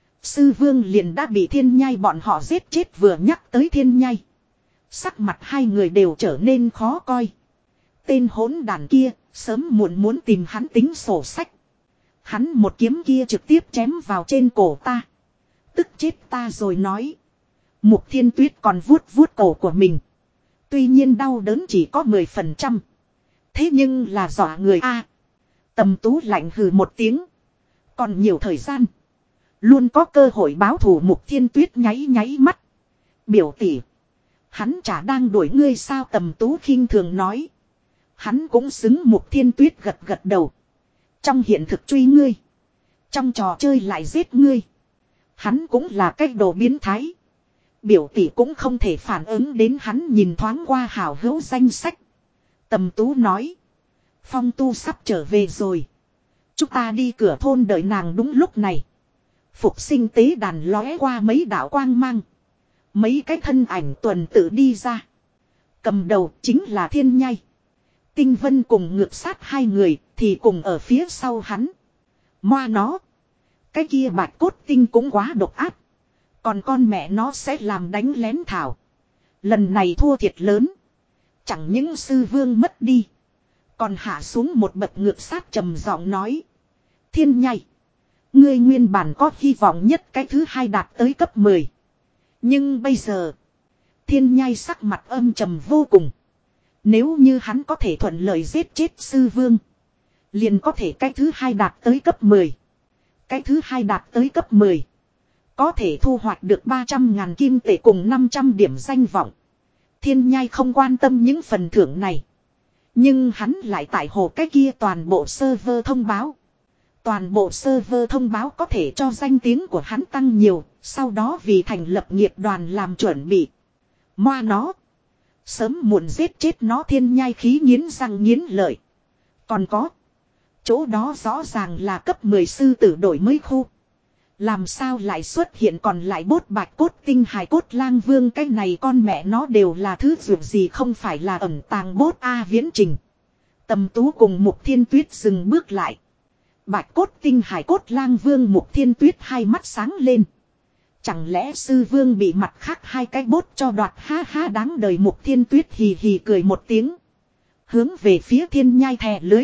Sư vương liền đã bị thiên nhai bọn họ giết chết vừa nhắc tới thiên nhai. Sắc mặt hai người đều trở nên khó coi. Tên hỗn đàn kia sớm muộn muốn tìm hắn tính sổ sách. Hắn một kiếm kia trực tiếp chém vào trên cổ ta. Tức chết ta rồi nói. Mục Thiên Tuyết còn vuốt vuốt cổ của mình. Tuy nhiên đau đớn chỉ có mười phần trăm. Thế nhưng là dọa người a. Tầm tú lạnh hừ một tiếng. Còn nhiều thời gian. Luôn có cơ hội báo thù Mục Thiên Tuyết nháy nháy mắt. Biểu tỷ. Hắn chả đang đuổi ngươi sao tầm tú khinh thường nói. Hắn cũng xứng Mục Thiên Tuyết gật gật đầu. Trong hiện thực truy ngươi. Trong trò chơi lại giết ngươi. Hắn cũng là cái đồ biến thái. Biểu tỷ cũng không thể phản ứng đến hắn nhìn thoáng qua hảo hữu danh sách. Tầm tú nói. Phong tu sắp trở về rồi. Chúng ta đi cửa thôn đợi nàng đúng lúc này. Phục sinh tế đàn lóe qua mấy đạo quang mang. Mấy cái thân ảnh tuần tự đi ra. Cầm đầu chính là thiên nhai. Tinh Vân cùng ngược sát hai người thì cùng ở phía sau hắn. Moa nó. Cái kia bạch cốt tinh cũng quá độc ác. Còn con mẹ nó sẽ làm đánh lén thảo. Lần này thua thiệt lớn. Chẳng những sư vương mất đi. Còn hạ xuống một bậc ngược sát trầm giọng nói. Thiên nhai. Ngươi nguyên bản có hy vọng nhất cái thứ hai đạt tới cấp mười. Nhưng bây giờ. Thiên nhai sắc mặt âm trầm vô cùng. Nếu như hắn có thể thuận lợi giết chết sư vương. Liền có thể cái thứ hai đạt tới cấp mười. Cái thứ hai đạt tới cấp mười. Có thể thu hoạch được ba trăm ngàn kim tệ cùng năm trăm điểm danh vọng. Thiên nhai không quan tâm những phần thưởng này. Nhưng hắn lại tại hồ cái kia toàn bộ server thông báo. Toàn bộ server thông báo có thể cho danh tiếng của hắn tăng nhiều. Sau đó vì thành lập nghiệp đoàn làm chuẩn bị. Moa nó. Sớm muộn giết chết nó thiên nhai khí nghiến răng nghiến lợi. Còn có. Chỗ đó rõ ràng là cấp mười sư tử đổi mới khu. Làm sao lại xuất hiện còn lại bốt bạch cốt tinh hài cốt lang vương, cái này con mẹ nó đều là thứ dù gì không phải là ẩn tàng bốt A Viễn Trình. Tầm Tú cùng Mục Thiên Tuyết dừng bước lại. Bạch cốt tinh hài cốt lang vương Mục Thiên Tuyết hai mắt sáng lên. Chẳng lẽ sư vương bị mặt khác hai cái bốt cho đoạt, ha ha đáng đời. Mục Thiên Tuyết hì hì cười một tiếng. Hướng về phía thiên nhai thè lưới.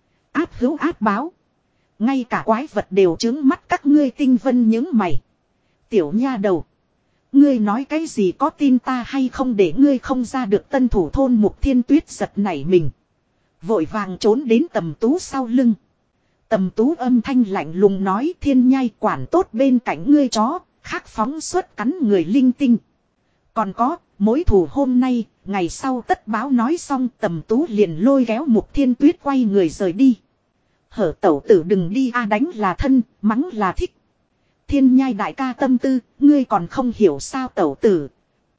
Áp hữu áp báo. Ngay cả quái vật đều trướng mắt các ngươi tinh vân những mày. Tiểu nha đầu. Ngươi nói cái gì, có tin ta hay không để ngươi không ra được tân thủ thôn. Mục Thiên Tuyết giật nảy mình. Vội vàng trốn đến Tầm Tú sau lưng. Tầm Tú âm thanh lạnh lùng nói, thiên nhai quản tốt bên cạnh ngươi chó, khác phóng suốt cắn người linh tinh. Còn có, mối thù hôm nay, ngày sau tất báo. Nói xong Tầm Tú liền lôi kéo Mục Thiên Tuyết quay người rời đi. Hở tẩu tử đừng đi a, đánh là thân, mắng là thích. Thiên nhai đại ca tâm tư, ngươi còn không hiểu sao tẩu tử.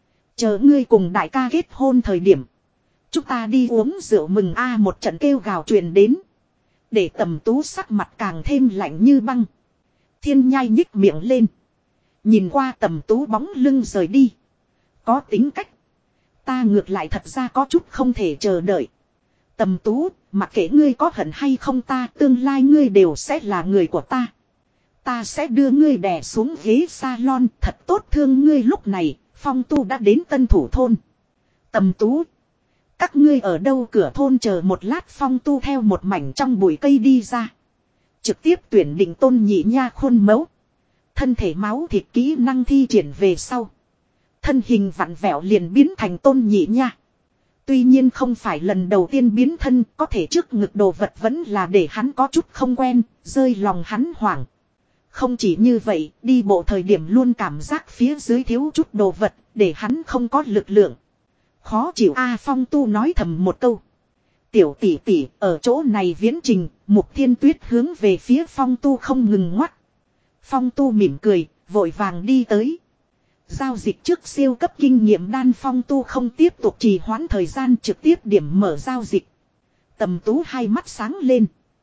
Chờ ngươi cùng đại ca kết hôn thời điểm. Chúng ta đi uống rượu mừng a. Một trận kêu gào truyền đến. Để Tầm Tú sắc mặt càng thêm lạnh như băng. Thiên nhai nhích miệng lên. Nhìn qua Tầm Tú bóng lưng rời đi. Có tính cách. Ta ngược lại thật ra có chút không thể chờ đợi. Tầm Tú, mặc kệ ngươi có hận hay không, ta tương lai ngươi đều sẽ là người của ta. Ta sẽ đưa ngươi đè xuống ghế salon, thật tốt thương ngươi. Lúc này, Phong Tu đã đến tân thủ thôn. Tầm Tú, các ngươi ở đâu? Cửa thôn chờ một lát. Phong Tu theo một mảnh trong bụi cây đi ra. Trực tiếp tuyển định Tôn Nhị Nha khuôn mẫu. Thân thể máu thịt kỹ năng thi triển về sau. Thân hình vặn vẹo liền biến thành Tôn Nhị Nha. Tuy nhiên không phải lần đầu tiên biến thân, có thể trước ngực đồ vật vẫn là để hắn có chút không quen, rơi lòng hắn hoảng. Không chỉ như vậy, đi bộ thời điểm luôn cảm giác phía dưới thiếu chút đồ vật, để hắn không có lực lượng. Khó chịu a. Phong Tu nói thầm một câu. Tiểu tỷ tỷ, ở chỗ này Viễn Trình. Mục Thiên Tuyết hướng về phía Phong Tu không ngừng ngoắt. Phong Tu mỉm cười, vội vàng đi tới. Giao dịch trước siêu cấp kinh nghiệm đan. Phong Tu không tiếp tục trì hoãn thời gian, trực tiếp điểm mở giao dịch. Tầm Tú hai mắt sáng lên.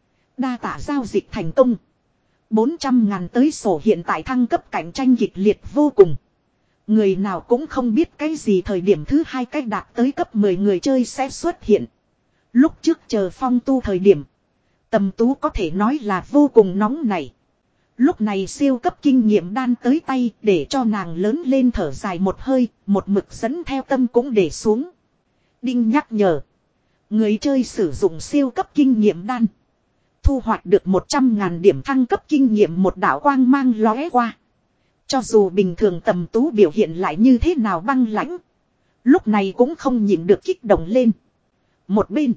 Đa tạ giao dịch thành công. bốn trăm ngàn tới sổ, hiện tại thăng cấp cạnh tranh kịch liệt vô cùng. Người nào cũng không biết cái gì thời điểm thứ hai cách đạt tới cấp mười người chơi sẽ xuất hiện. Lúc trước chờ Phong Tu thời điểm, Tầm Tú có thể nói là vô cùng nóng nảy. Lúc này siêu cấp kinh nghiệm đan tới tay, để cho nàng lớn lên thở dài một hơi, một mực dẫn theo tâm cũng để xuống. Đinh nhắc nhở. Người chơi sử dụng siêu cấp kinh nghiệm đan. Thu hoạch được một trăm ngàn điểm thăng cấp kinh nghiệm. Một đạo quang mang lóe qua. Cho dù bình thường Tầm Tú biểu hiện lại như thế nào băng lãnh, lúc này cũng không nhịn được kích động lên. Một bên,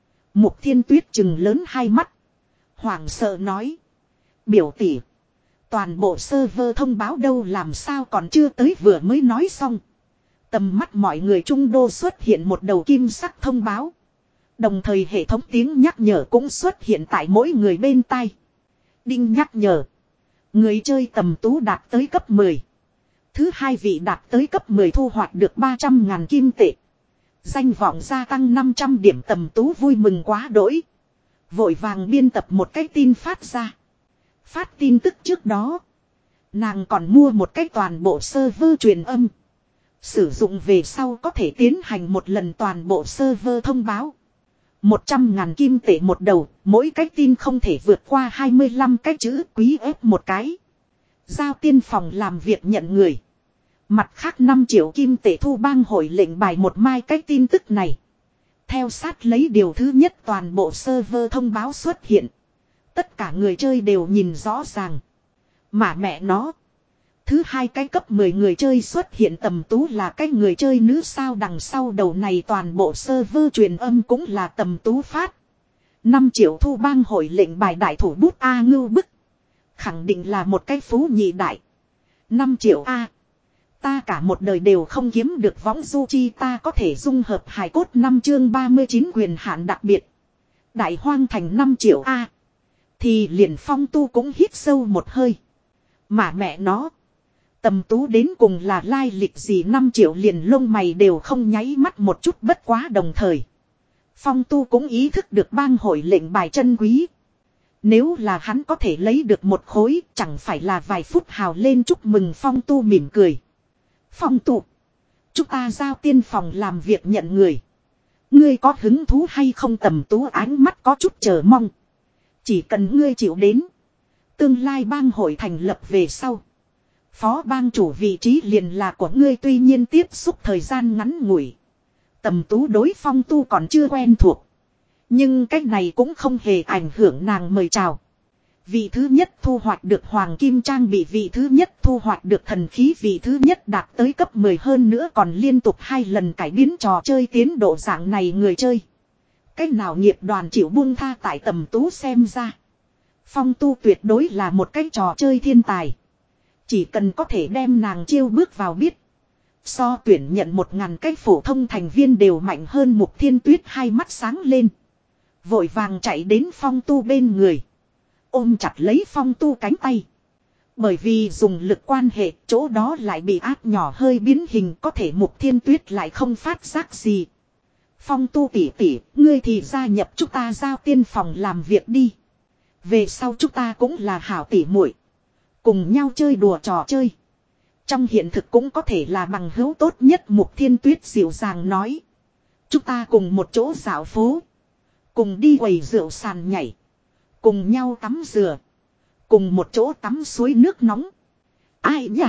Mục Thiên Tuyết trừng lớn hai mắt, hoảng sợ nói. Biểu tỷ, toàn bộ server thông báo đâu, làm sao còn chưa tới? Vừa mới nói xong, tầm mắt mọi người trung đô xuất hiện một đầu kim sắc thông báo. Đồng thời hệ thống tiếng nhắc nhở cũng xuất hiện tại mỗi người bên tai. Đinh nhắc nhở. Người chơi Tầm Tú đạt tới cấp mười. Thứ hai vị đạt tới cấp mười thu hoạch được ba trăm ngàn kim tệ. Danh vọng gia tăng năm trăm điểm. Tầm Tú vui mừng quá đỗi. Vội vàng biên tập một cái tin phát ra. Phát tin tức trước đó, nàng còn mua một cái toàn bộ server truyền âm. Sử dụng về sau có thể tiến hành một lần toàn bộ server thông báo. một trăm ngàn kim tệ một đầu, mỗi cái tin không thể vượt qua hai mươi lăm cái chữ, quý ép một cái. Giao tiên phòng làm việc nhận người. Mặt khác năm triệu kim tệ thu bang hội lệnh bài một mai. Cái tin tức này theo sát lấy điều thứ nhất toàn bộ server thông báo xuất hiện. Tất cả người chơi đều nhìn rõ ràng. Mà mẹ nó, thứ hai cái cấp mười người chơi xuất hiện. Tầm Tú là cái người chơi nữ sao? Đằng sau đầu này toàn bộ server truyền âm cũng là Tầm Tú phát. năm triệu thu bang hội lệnh bài đại thủ bút A, ngưu bức. Khẳng định là một cái phú nhị đại. năm triệu A. Ta cả một đời đều không kiếm được võng du chi, ta có thể dung hợp hài cốt. Năm chương ba mươi chín quyền hạn đặc biệt. Đại hoang thành năm triệu A. Thì liền Phong Tu cũng hít sâu một hơi. Mà mẹ nó, Tầm Tú đến cùng là lai lịch gì? Năm triệu liền lông mày đều không nháy mắt một chút. Bất quá đồng thời, Phong Tu cũng ý thức được bang hội lệnh bài chân quý. Nếu là hắn có thể lấy được một khối, chẳng phải là vài phút hào lên chúc mừng Phong Tu mỉm cười. Phong Tu, chúng ta giao tiên phòng làm việc nhận người. Ngươi có hứng thú hay không? Tầm Tú ánh mắt có chút chờ mong. Chỉ cần ngươi chịu đến. Tương lai bang hội thành lập về sau. Phó bang chủ vị trí liền là của ngươi, tuy nhiên tiếp xúc thời gian ngắn ngủi. Tầm Tú đối Phong Tu còn chưa quen thuộc. Nhưng cách này cũng không hề ảnh hưởng nàng mời chào. Vị thứ nhất thu hoạch được hoàng kim trang bị, vị thứ nhất thu hoạch được thần khí, vị thứ nhất đạt tới cấp mười, hơn nữa còn liên tục hai lần cải biến trò chơi tiến độ dạng này người chơi. Cách nào nghiệp đoàn chịu buông tha? Tại Tầm Tú xem ra, Phong Tu tuyệt đối là một cái trò chơi thiên tài. Chỉ cần có thể đem nàng chiêu bước vào biết. So tuyển nhận một ngàn cái phổ thông thành viên đều mạnh hơn. Mục Thiên Tuyết hai mắt sáng lên. Vội vàng chạy đến Phong Tu bên người. Ôm chặt lấy Phong Tu cánh tay. Bởi vì dùng lực quan hệ, chỗ đó lại bị áp nhỏ hơi biến hình, có thể Mục Thiên Tuyết lại không phát giác gì. Phong Tu tỷ tỷ, ngươi thì gia nhập chúng ta giao tiên phòng làm việc đi. Về sau chúng ta cũng là hảo tỷ muội, cùng nhau chơi đùa trò chơi. Trong hiện thực cũng có thể là bằng hữu tốt nhất. Mục Thiên Tuyết dịu dàng nói. Chúng ta cùng một chỗ dạo phố, cùng đi quầy rượu sàn nhảy, cùng nhau tắm dừa, cùng một chỗ tắm suối nước nóng. Ai nhỉ?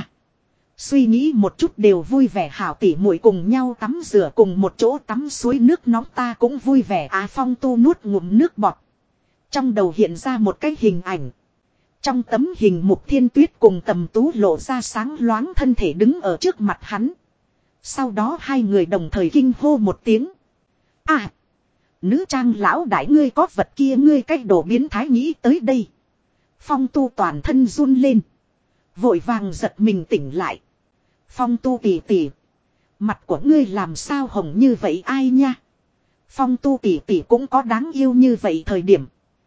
Suy nghĩ một chút đều vui vẻ. Hảo tỉ muội cùng nhau tắm rửa, cùng một chỗ tắm suối nước nóng, ta cũng vui vẻ. À, Phong Tu nuốt ngụm nước bọt. Trong đầu hiện ra một cái hình ảnh. Trong tấm hình Mục Thiên Tuyết cùng Tầm Tú lộ ra sáng loáng thân thể đứng ở trước mặt hắn. Sau đó hai người đồng thời kinh hô một tiếng. À! Nữ trang lão đại, ngươi có vật kia, ngươi cái đồ biến thái. Nghĩ tới đây, Phong Tu toàn thân run lên. Vội vàng giật mình tỉnh lại. Phong Tu tỷ tỷ, mặt của ngươi làm sao hồng như vậy? Ai nha? Phong Tu tỷ tỷ cũng có đáng yêu như vậy thời điểm.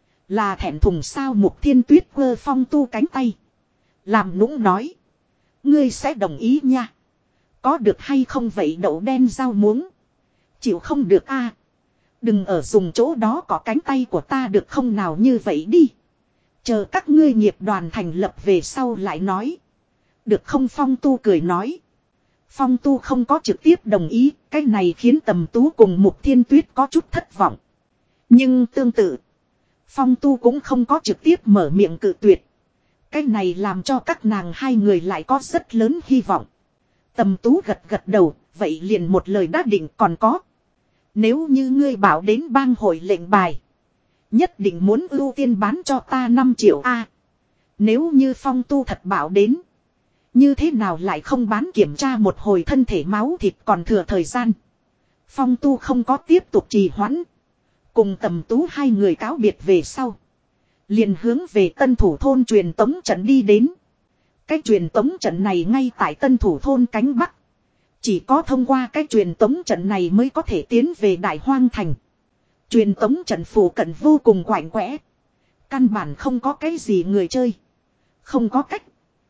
Là thẹn thùng sao? Mục Thiên Tuyết quơ Phong Tu cánh tay, làm nũng nói. Ngươi sẽ đồng ý nha. Có được hay không vậy? Đậu đen rau muống. Chịu không được a? À, đừng ở dùng chỗ đó có cánh tay của ta được không nào? Như vậy đi, chờ các ngươi nghiệp đoàn thành lập về sau lại nói. Được không? Phong Tu cười nói. Phong Tu không có trực tiếp đồng ý. Cái này khiến Tầm Tú cùng Mục Thiên Tuyết có chút thất vọng. Nhưng tương tự, Phong Tu cũng không có trực tiếp mở miệng cự tuyệt. Cái này làm cho các nàng hai người lại có rất lớn hy vọng. Tầm Tú gật gật đầu. Vậy liền một lời đã định. Còn có, nếu như ngươi bảo đến bang hội lệnh bài, nhất định muốn ưu tiên bán cho ta năm triệu a. À, nếu như Phong Tu thật bảo đến, như thế nào lại không bán? Kiểm tra một hồi thân thể máu thịt còn thừa thời gian, Phong Tu không có tiếp tục trì hoãn. Cùng Tầm Tú hai người cáo biệt về sau, liền hướng về Tân Thủ thôn truyền tống trận đi đến. Cái truyền tống trận này ngay tại Tân Thủ thôn cánh Bắc. Chỉ có thông qua cái truyền tống trận này mới có thể tiến về Đại Hoang Thành. Truyền tống trận phủ cận vô cùng quạnh quẽ. Căn bản không có cái gì người chơi. Không có cách.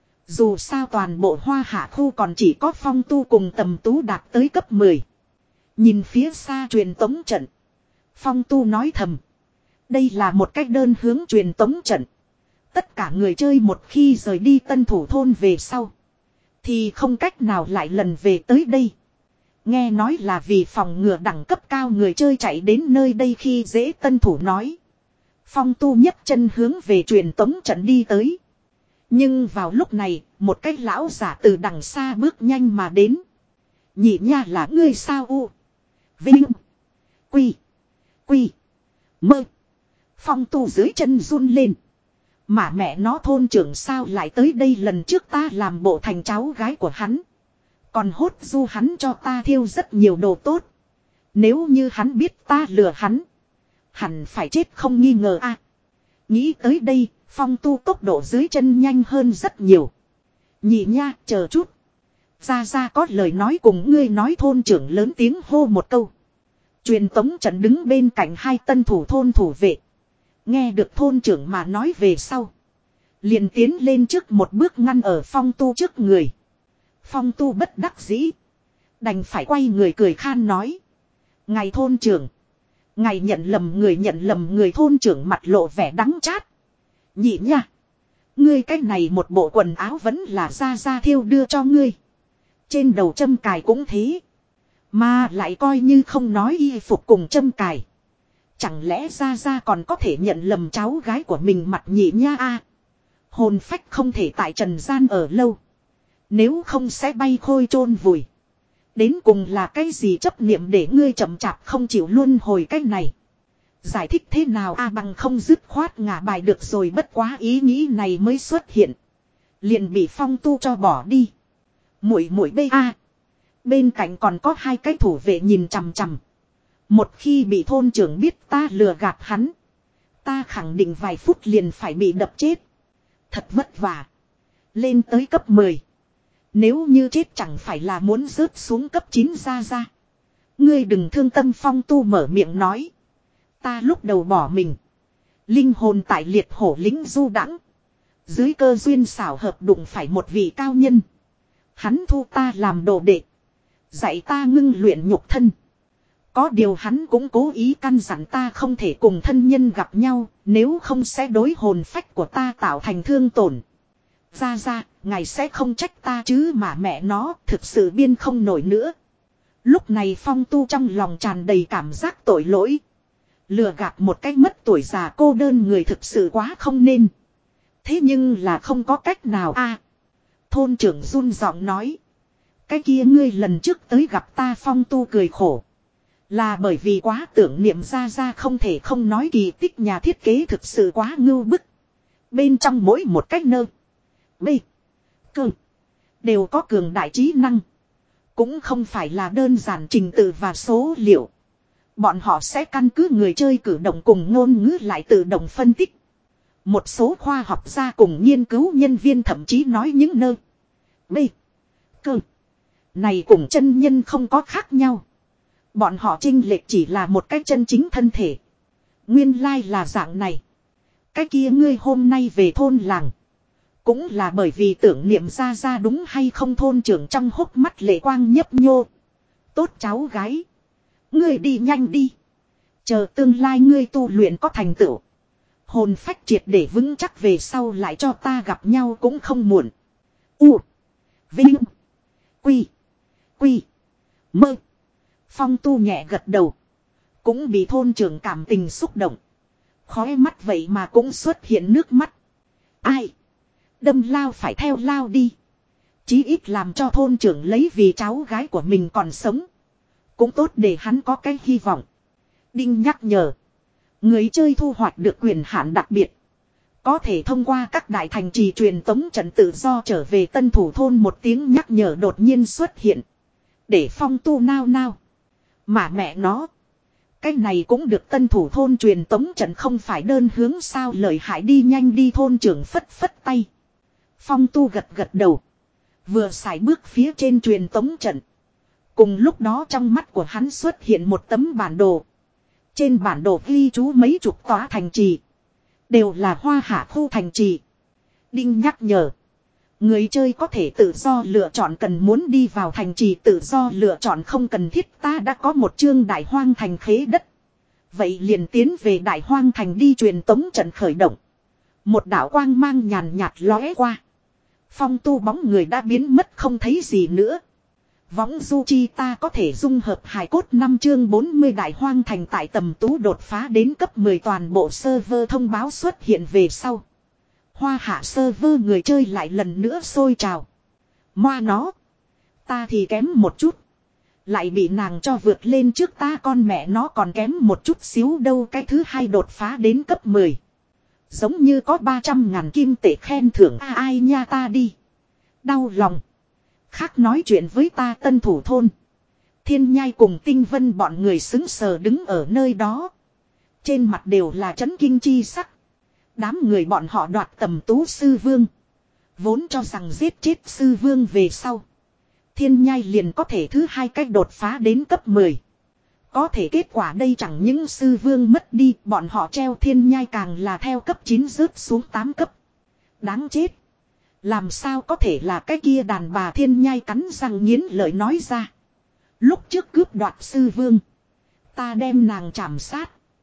Dù sao toàn bộ Hoa Hạ khu còn chỉ có Phong Tu cùng Tầm Tú đạt tới cấp mười. Nhìn phía xa truyền tống trận, Phong Tu nói thầm. Đây là một cách đơn hướng truyền tống trận. Tất cả người chơi một khi rời đi Tân Thủ thôn về sau, thì không cách nào lại lần về tới đây. Nghe nói là vì phòng ngừa đẳng cấp cao người chơi chạy đến nơi đây khi dễ. Tân Thủ nói. Phong Tu nhấc chân hướng về truyền tống trận đi tới. Nhưng vào lúc này, một cái lão giả từ đằng xa bước nhanh mà đến. Nhị nha, là ngươi sao? U Vinh Quy Quy Mơ. Phong Tu dưới chân run lên. Mà mẹ nó, thôn trưởng sao lại tới đây? Lần trước ta làm bộ thành cháu gái của hắn, còn hốt du hắn cho ta thiêu rất nhiều đồ tốt. Nếu như hắn biết ta lừa hắn, hẳn phải chết không nghi ngờ a. À, nghĩ tới đây, Phong Tu tốc độ dưới chân nhanh hơn rất nhiều. Nhị nha, chờ chút. Ra ra có lời nói cùng ngươi nói. Thôn trưởng lớn tiếng hô một câu. Truyền tống trận đứng bên cạnh hai Tân Thủ thôn thủ vệ, nghe được thôn trưởng mà nói về sau, liền tiến lên trước một bước ngăn ở Phong Tu trước người. Phong Tu bất đắc dĩ, đành phải quay người cười khan nói. Ngài thôn trưởng, ngài nhận lầm người, nhận lầm người. Thôn trưởng mặt lộ vẻ đắng chát. Nhị nha. Ngươi cái này một bộ quần áo vẫn là ra ra thiêu đưa cho ngươi. Trên đầu châm cài cũng thế. Mà lại coi như không nói y phục cùng châm cài. Chẳng lẽ ra ra còn có thể nhận lầm cháu gái của mình mặt nhị nha a? Hồn phách không thể tại trần gian ở lâu. Nếu không sẽ bay khôi chôn vùi. Đến cùng là cái gì chấp niệm để ngươi chậm chạp không chịu luân hồi cái này. Giải thích thế nào a bằng không dứt khoát ngả bài được rồi, bất quá ý nghĩ này mới xuất hiện. Liền bị Phong Tu cho bỏ đi. Muội muội bê a. Bên cạnh còn có hai cái thủ vệ nhìn chằm chằm. Một khi bị thôn trưởng biết ta lừa gạt hắn, ta khẳng định vài phút liền phải bị đập chết. Thật vất vả. Lên tới cấp mười. Nếu như chết chẳng phải là muốn rớt xuống cấp chín ra ra. Ngươi đừng thương tâm, Phong Tu mở miệng nói. Ta lúc đầu bỏ mình. Linh hồn tại liệt hổ lính du đãng. Dưới cơ duyên xảo hợp đụng phải một vị cao nhân. Hắn thu ta làm đồ đệ. Dạy ta ngưng luyện nhục thân. Có điều hắn cũng cố ý căn dặn ta không thể cùng thân nhân gặp nhau. Nếu không sẽ đối hồn phách của ta tạo thành thương tổn. Ra ra, ngài sẽ không trách ta chứ mà mẹ nó thực sự biên không nổi nữa. Lúc này Phong Tu trong lòng tràn đầy cảm giác tội lỗi. Lừa gạt một cách mất tuổi già cô đơn người thực sự quá không nên. Thế nhưng là không có cách nào a. Thôn trưởng run giọng nói. Cái kia ngươi lần trước tới gặp ta, Phong Tu cười khổ. Là bởi vì quá tưởng niệm ra ra không thể không nói kỳ tích nhà thiết kế thực sự quá ngưu bức. Bên trong mỗi một cách nơ. B. Cơ. Đều có cường đại trí năng. Cũng không phải là đơn giản trình tự và số liệu. Bọn họ sẽ căn cứ người chơi cử động cùng ngôn ngữ lại tự động phân tích. Một số khoa học gia cùng nghiên cứu nhân viên thậm chí nói những nơ. B. Cơ. Này cùng chân nhân không có khác nhau. Bọn họ chênh lệch chỉ là một cái chân chính thân thể. Nguyên lai là dạng này. Cái kia ngươi hôm nay về thôn làng. Cũng là bởi vì tưởng niệm ra ra đúng hay không, thôn trưởng trong hốc mắt lệ quang nhấp nhô. Tốt cháu gái. Ngươi đi nhanh đi. Chờ tương lai ngươi tu luyện có thành tựu. Hồn phách triệt để vững chắc về sau lại cho ta gặp nhau cũng không muộn. U. Vinh. Quy. Quy. Mơ. Phong Tu nhẹ gật đầu. Cũng bị thôn trưởng cảm tình xúc động. Khóe mắt vậy mà cũng xuất hiện nước mắt. Ai. Đâm lao phải theo lao đi. Chí ít làm cho thôn trưởng lấy vì cháu gái của mình còn sống. Cũng tốt để hắn có cái hy vọng. Đinh nhắc nhở. Người chơi thu hoạch được quyền hạn đặc biệt. Có thể thông qua các đại thành trì truyền tống trận tự do trở về tân thủ thôn. Một tiếng nhắc nhở đột nhiên xuất hiện. Để Phong Tu nao nao. Mà mẹ nó. Cái này cũng được, tân thủ thôn truyền tống trận không phải đơn hướng sao, lợi hại, đi nhanh đi, thôn trưởng phất phất tay. Phong Tu gật gật đầu. Vừa sải bước phía trên truyền tống trận. Cùng lúc đó trong mắt của hắn xuất hiện một tấm bản đồ. Trên bản đồ ghi chú mấy chục tòa thành trì. Đều là Hoa Hạ khu thành trì. Đinh nhắc nhở. Người chơi có thể tự do lựa chọn cần muốn đi vào thành trì, tự do lựa chọn không cần thiết. Ta đã có một chương Đại Hoang Thành khế đất. Vậy liền tiến về Đại Hoang Thành đi, truyền tống trận khởi động. Một đạo quang mang nhàn nhạt lóe qua. Phong Tu bóng người đã biến mất không thấy gì nữa. Võng du chi ta có thể dung hợp hài cốt, năm chương bốn mươi Đại Hoang Thành tại tầm tú đột phá đến cấp mười, toàn bộ server thông báo xuất hiện về sau. Hoa Hạ server người chơi lại lần nữa sôi trào. Moa nó. Ta thì kém một chút. Lại bị nàng cho vượt lên trước, ta con mẹ nó còn kém một chút xíu đâu. Cái thứ hai đột phá đến cấp mười. Giống như có ba trăm ngàn kim tệ khen thưởng. À, ai nha, ta đi. Đau lòng. Khác nói chuyện với ta, tân thủ thôn. Thiên Nhai cùng Tinh Vân bọn người xứng sờ đứng ở nơi đó. Trên mặt đều là chấn kinh chi sắc. Đám người bọn họ đoạt tầm tú sư vương. Vốn cho rằng giết chết sư vương về sau. Thiên Nhai liền có thể thứ hai cách đột phá đến cấp mười. Có thể kết quả đây chẳng những sư vương mất đi, bọn họ treo Thiên Nhai càng là theo cấp chín rớt xuống tám cấp. Đáng chết. Làm sao có thể là cái kia đàn bà, Thiên Nhai cắn răng nghiến lợi nói ra. Lúc trước cướp đoạt sư vương. Ta đem nàng chảm sát.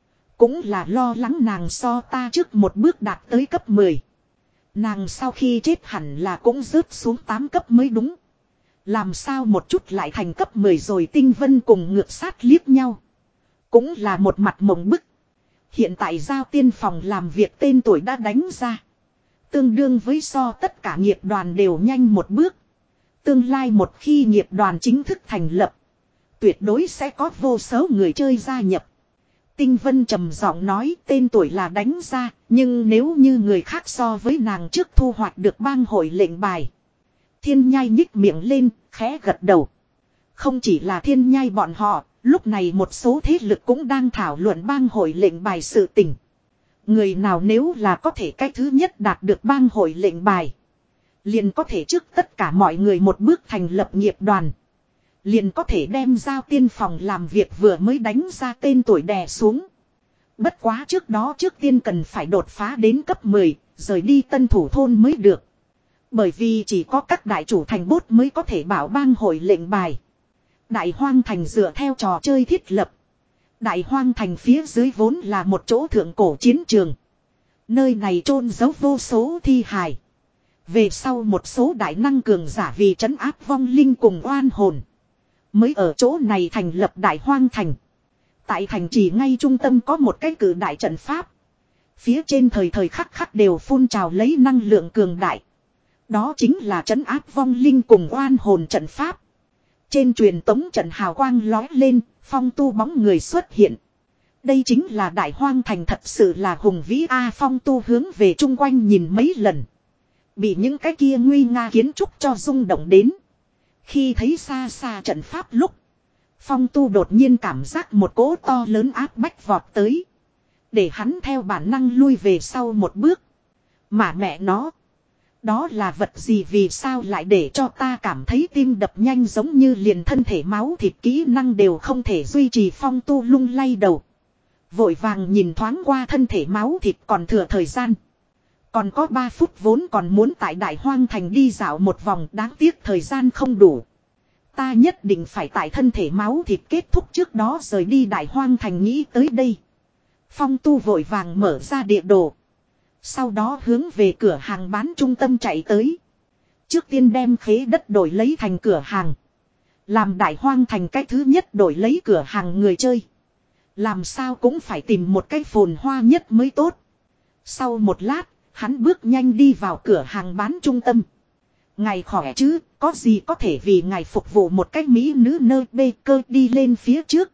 cũng là lo lắng nàng so ta trước một bước đạt tới cấp mười. Nàng sau khi chết hẳn là cũng rớt xuống tám cấp mới đúng. Làm sao một chút lại thành cấp mười rồi. Tinh Vân cùng ngược sát liếc nhau. Cũng là một mặt mộng bức. Hiện tại giao tiên phòng làm việc tên tuổi đã đánh ra. Tương đương với so tất cả nghiệp đoàn đều nhanh một bước. Tương lai một khi nghiệp đoàn chính thức thành lập, tuyệt đối sẽ có vô số người chơi gia nhập. Tinh Vân trầm giọng nói tên tuổi là đánh ra, nhưng nếu như người khác so với nàng trước thu hoạch được bang hội lệnh bài. Thiên Nhai nhích miệng lên, khẽ gật đầu. Không chỉ là Thiên Nhai bọn họ, lúc này một số thế lực cũng đang thảo luận bang hội lệnh bài sự tình. Người nào nếu là có thể cái thứ nhất đạt được bang hội lệnh bài, liền có thể trước tất cả mọi người một bước thành lập nghiệp đoàn. Liền có thể đem giao tiên phòng làm việc vừa mới đánh ra tên tuổi đè xuống. Bất quá trước đó trước tiên cần phải đột phá đến cấp mười, rời đi tân thủ thôn mới được. Bởi vì chỉ có các đại chủ thành bốt mới có thể bảo bang hội lệnh bài. Đại Hoang Thành dựa theo trò chơi thiết lập. Đại Hoang Thành phía dưới vốn là một chỗ thượng cổ chiến trường. Nơi này chôn giấu vô số thi hài. Về sau một số đại năng cường giả vì trấn áp vong linh cùng oan hồn, mới ở chỗ này thành lập Đại Hoang Thành. Tại thành trì ngay trung tâm có một cái cử đại trận pháp. Phía trên thời thời khắc khắc đều phun trào lấy năng lượng cường đại. Đó chính là trấn áp vong linh cùng oan hồn trận pháp. Trên truyền tống trận hào quang lói lên, Phong Tu bóng người xuất hiện. Đây chính là Đại Hoang Thành, thật sự là hùng vĩ a. Phong Tu hướng về chung quanh nhìn mấy lần, bị những cái kia nguy nga kiến trúc cho rung động đến. Khi thấy xa xa trận pháp lúc, Phong Tu đột nhiên cảm giác một cỗ to lớn áp bách vọt tới, để hắn theo bản năng lui về sau một bước. Mà mẹ nó, đó là vật gì, vì sao lại để cho ta cảm thấy tim đập nhanh giống như liền thân thể máu thịt kỹ năng đều không thể duy trì. Phong Tu lung lay đầu, vội vàng nhìn thoáng qua thân thể máu thịt còn thừa thời gian. Còn có ba phút, vốn còn muốn tại Đại Hoang Thành đi dạo một vòng, đáng tiếc thời gian không đủ. Ta nhất định phải tại thân thể máu thịt kết thúc trước đó rời đi Đại Hoang Thành. Nghĩ tới đây, Phong Tu vội vàng mở ra địa đồ. Sau đó hướng về cửa hàng bán trung tâm chạy tới. Trước tiên đem khế đất đổi lấy thành cửa hàng. Làm Đại Hoang Thành cái thứ nhất đổi lấy cửa hàng người chơi. Làm sao cũng phải tìm một cái phồn hoa nhất mới tốt. Sau một lát, hắn bước nhanh đi vào cửa hàng bán trung tâm. Ngài khỏe chứ, có gì có thể vì ngài phục vụ một cách mỹ nữ nơi bê cơ. Đi lên phía trước.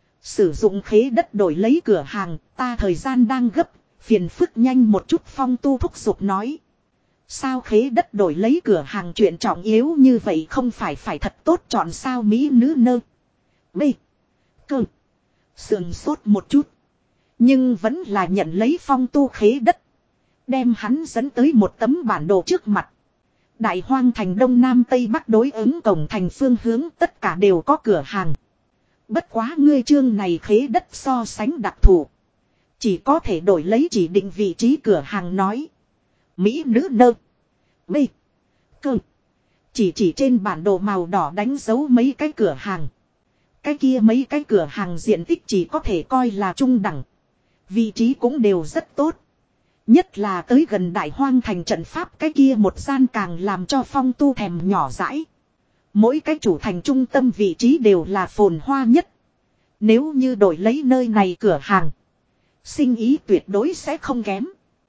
Sử dụng khế đất đổi lấy cửa hàng, ta thời gian đang gấp, phiền phức nhanh một chút. Phong Tu thúc giục nói. Sao khế đất đổi lấy cửa hàng chuyện trọng yếu như vậy, không phải phải thật tốt chọn sao? Mỹ nữ nơ bê cơ sườn sốt một chút, nhưng vẫn là nhận lấy Phong Tu khế đất, đem hắn dẫn tới một tấm bản đồ trước mặt. Đại Hoang Thành đông nam tây bắc đối ứng cổng thành phương hướng tất cả đều có cửa hàng. Bất quá ngươi chương này khế đất so sánh đặc thù, chỉ có thể đổi lấy chỉ định vị trí cửa hàng. Nói mỹ nữ nơ bê cơ chỉ chỉ trên bản đồ màu đỏ đánh dấu mấy cái cửa hàng. Cái kia mấy cái cửa hàng diện tích chỉ có thể coi là trung đẳng, vị trí cũng đều rất tốt. Nhất là tới gần Đại Hoang Thành trận pháp cái kia một gian càng làm cho Phong Tu thèm nhỏ dãi. Mỗi cái chủ thành trung tâm vị trí đều là phồn hoa nhất. Nếu như đổi lấy nơi này cửa hàng, sinh ý tuyệt đối sẽ không kém.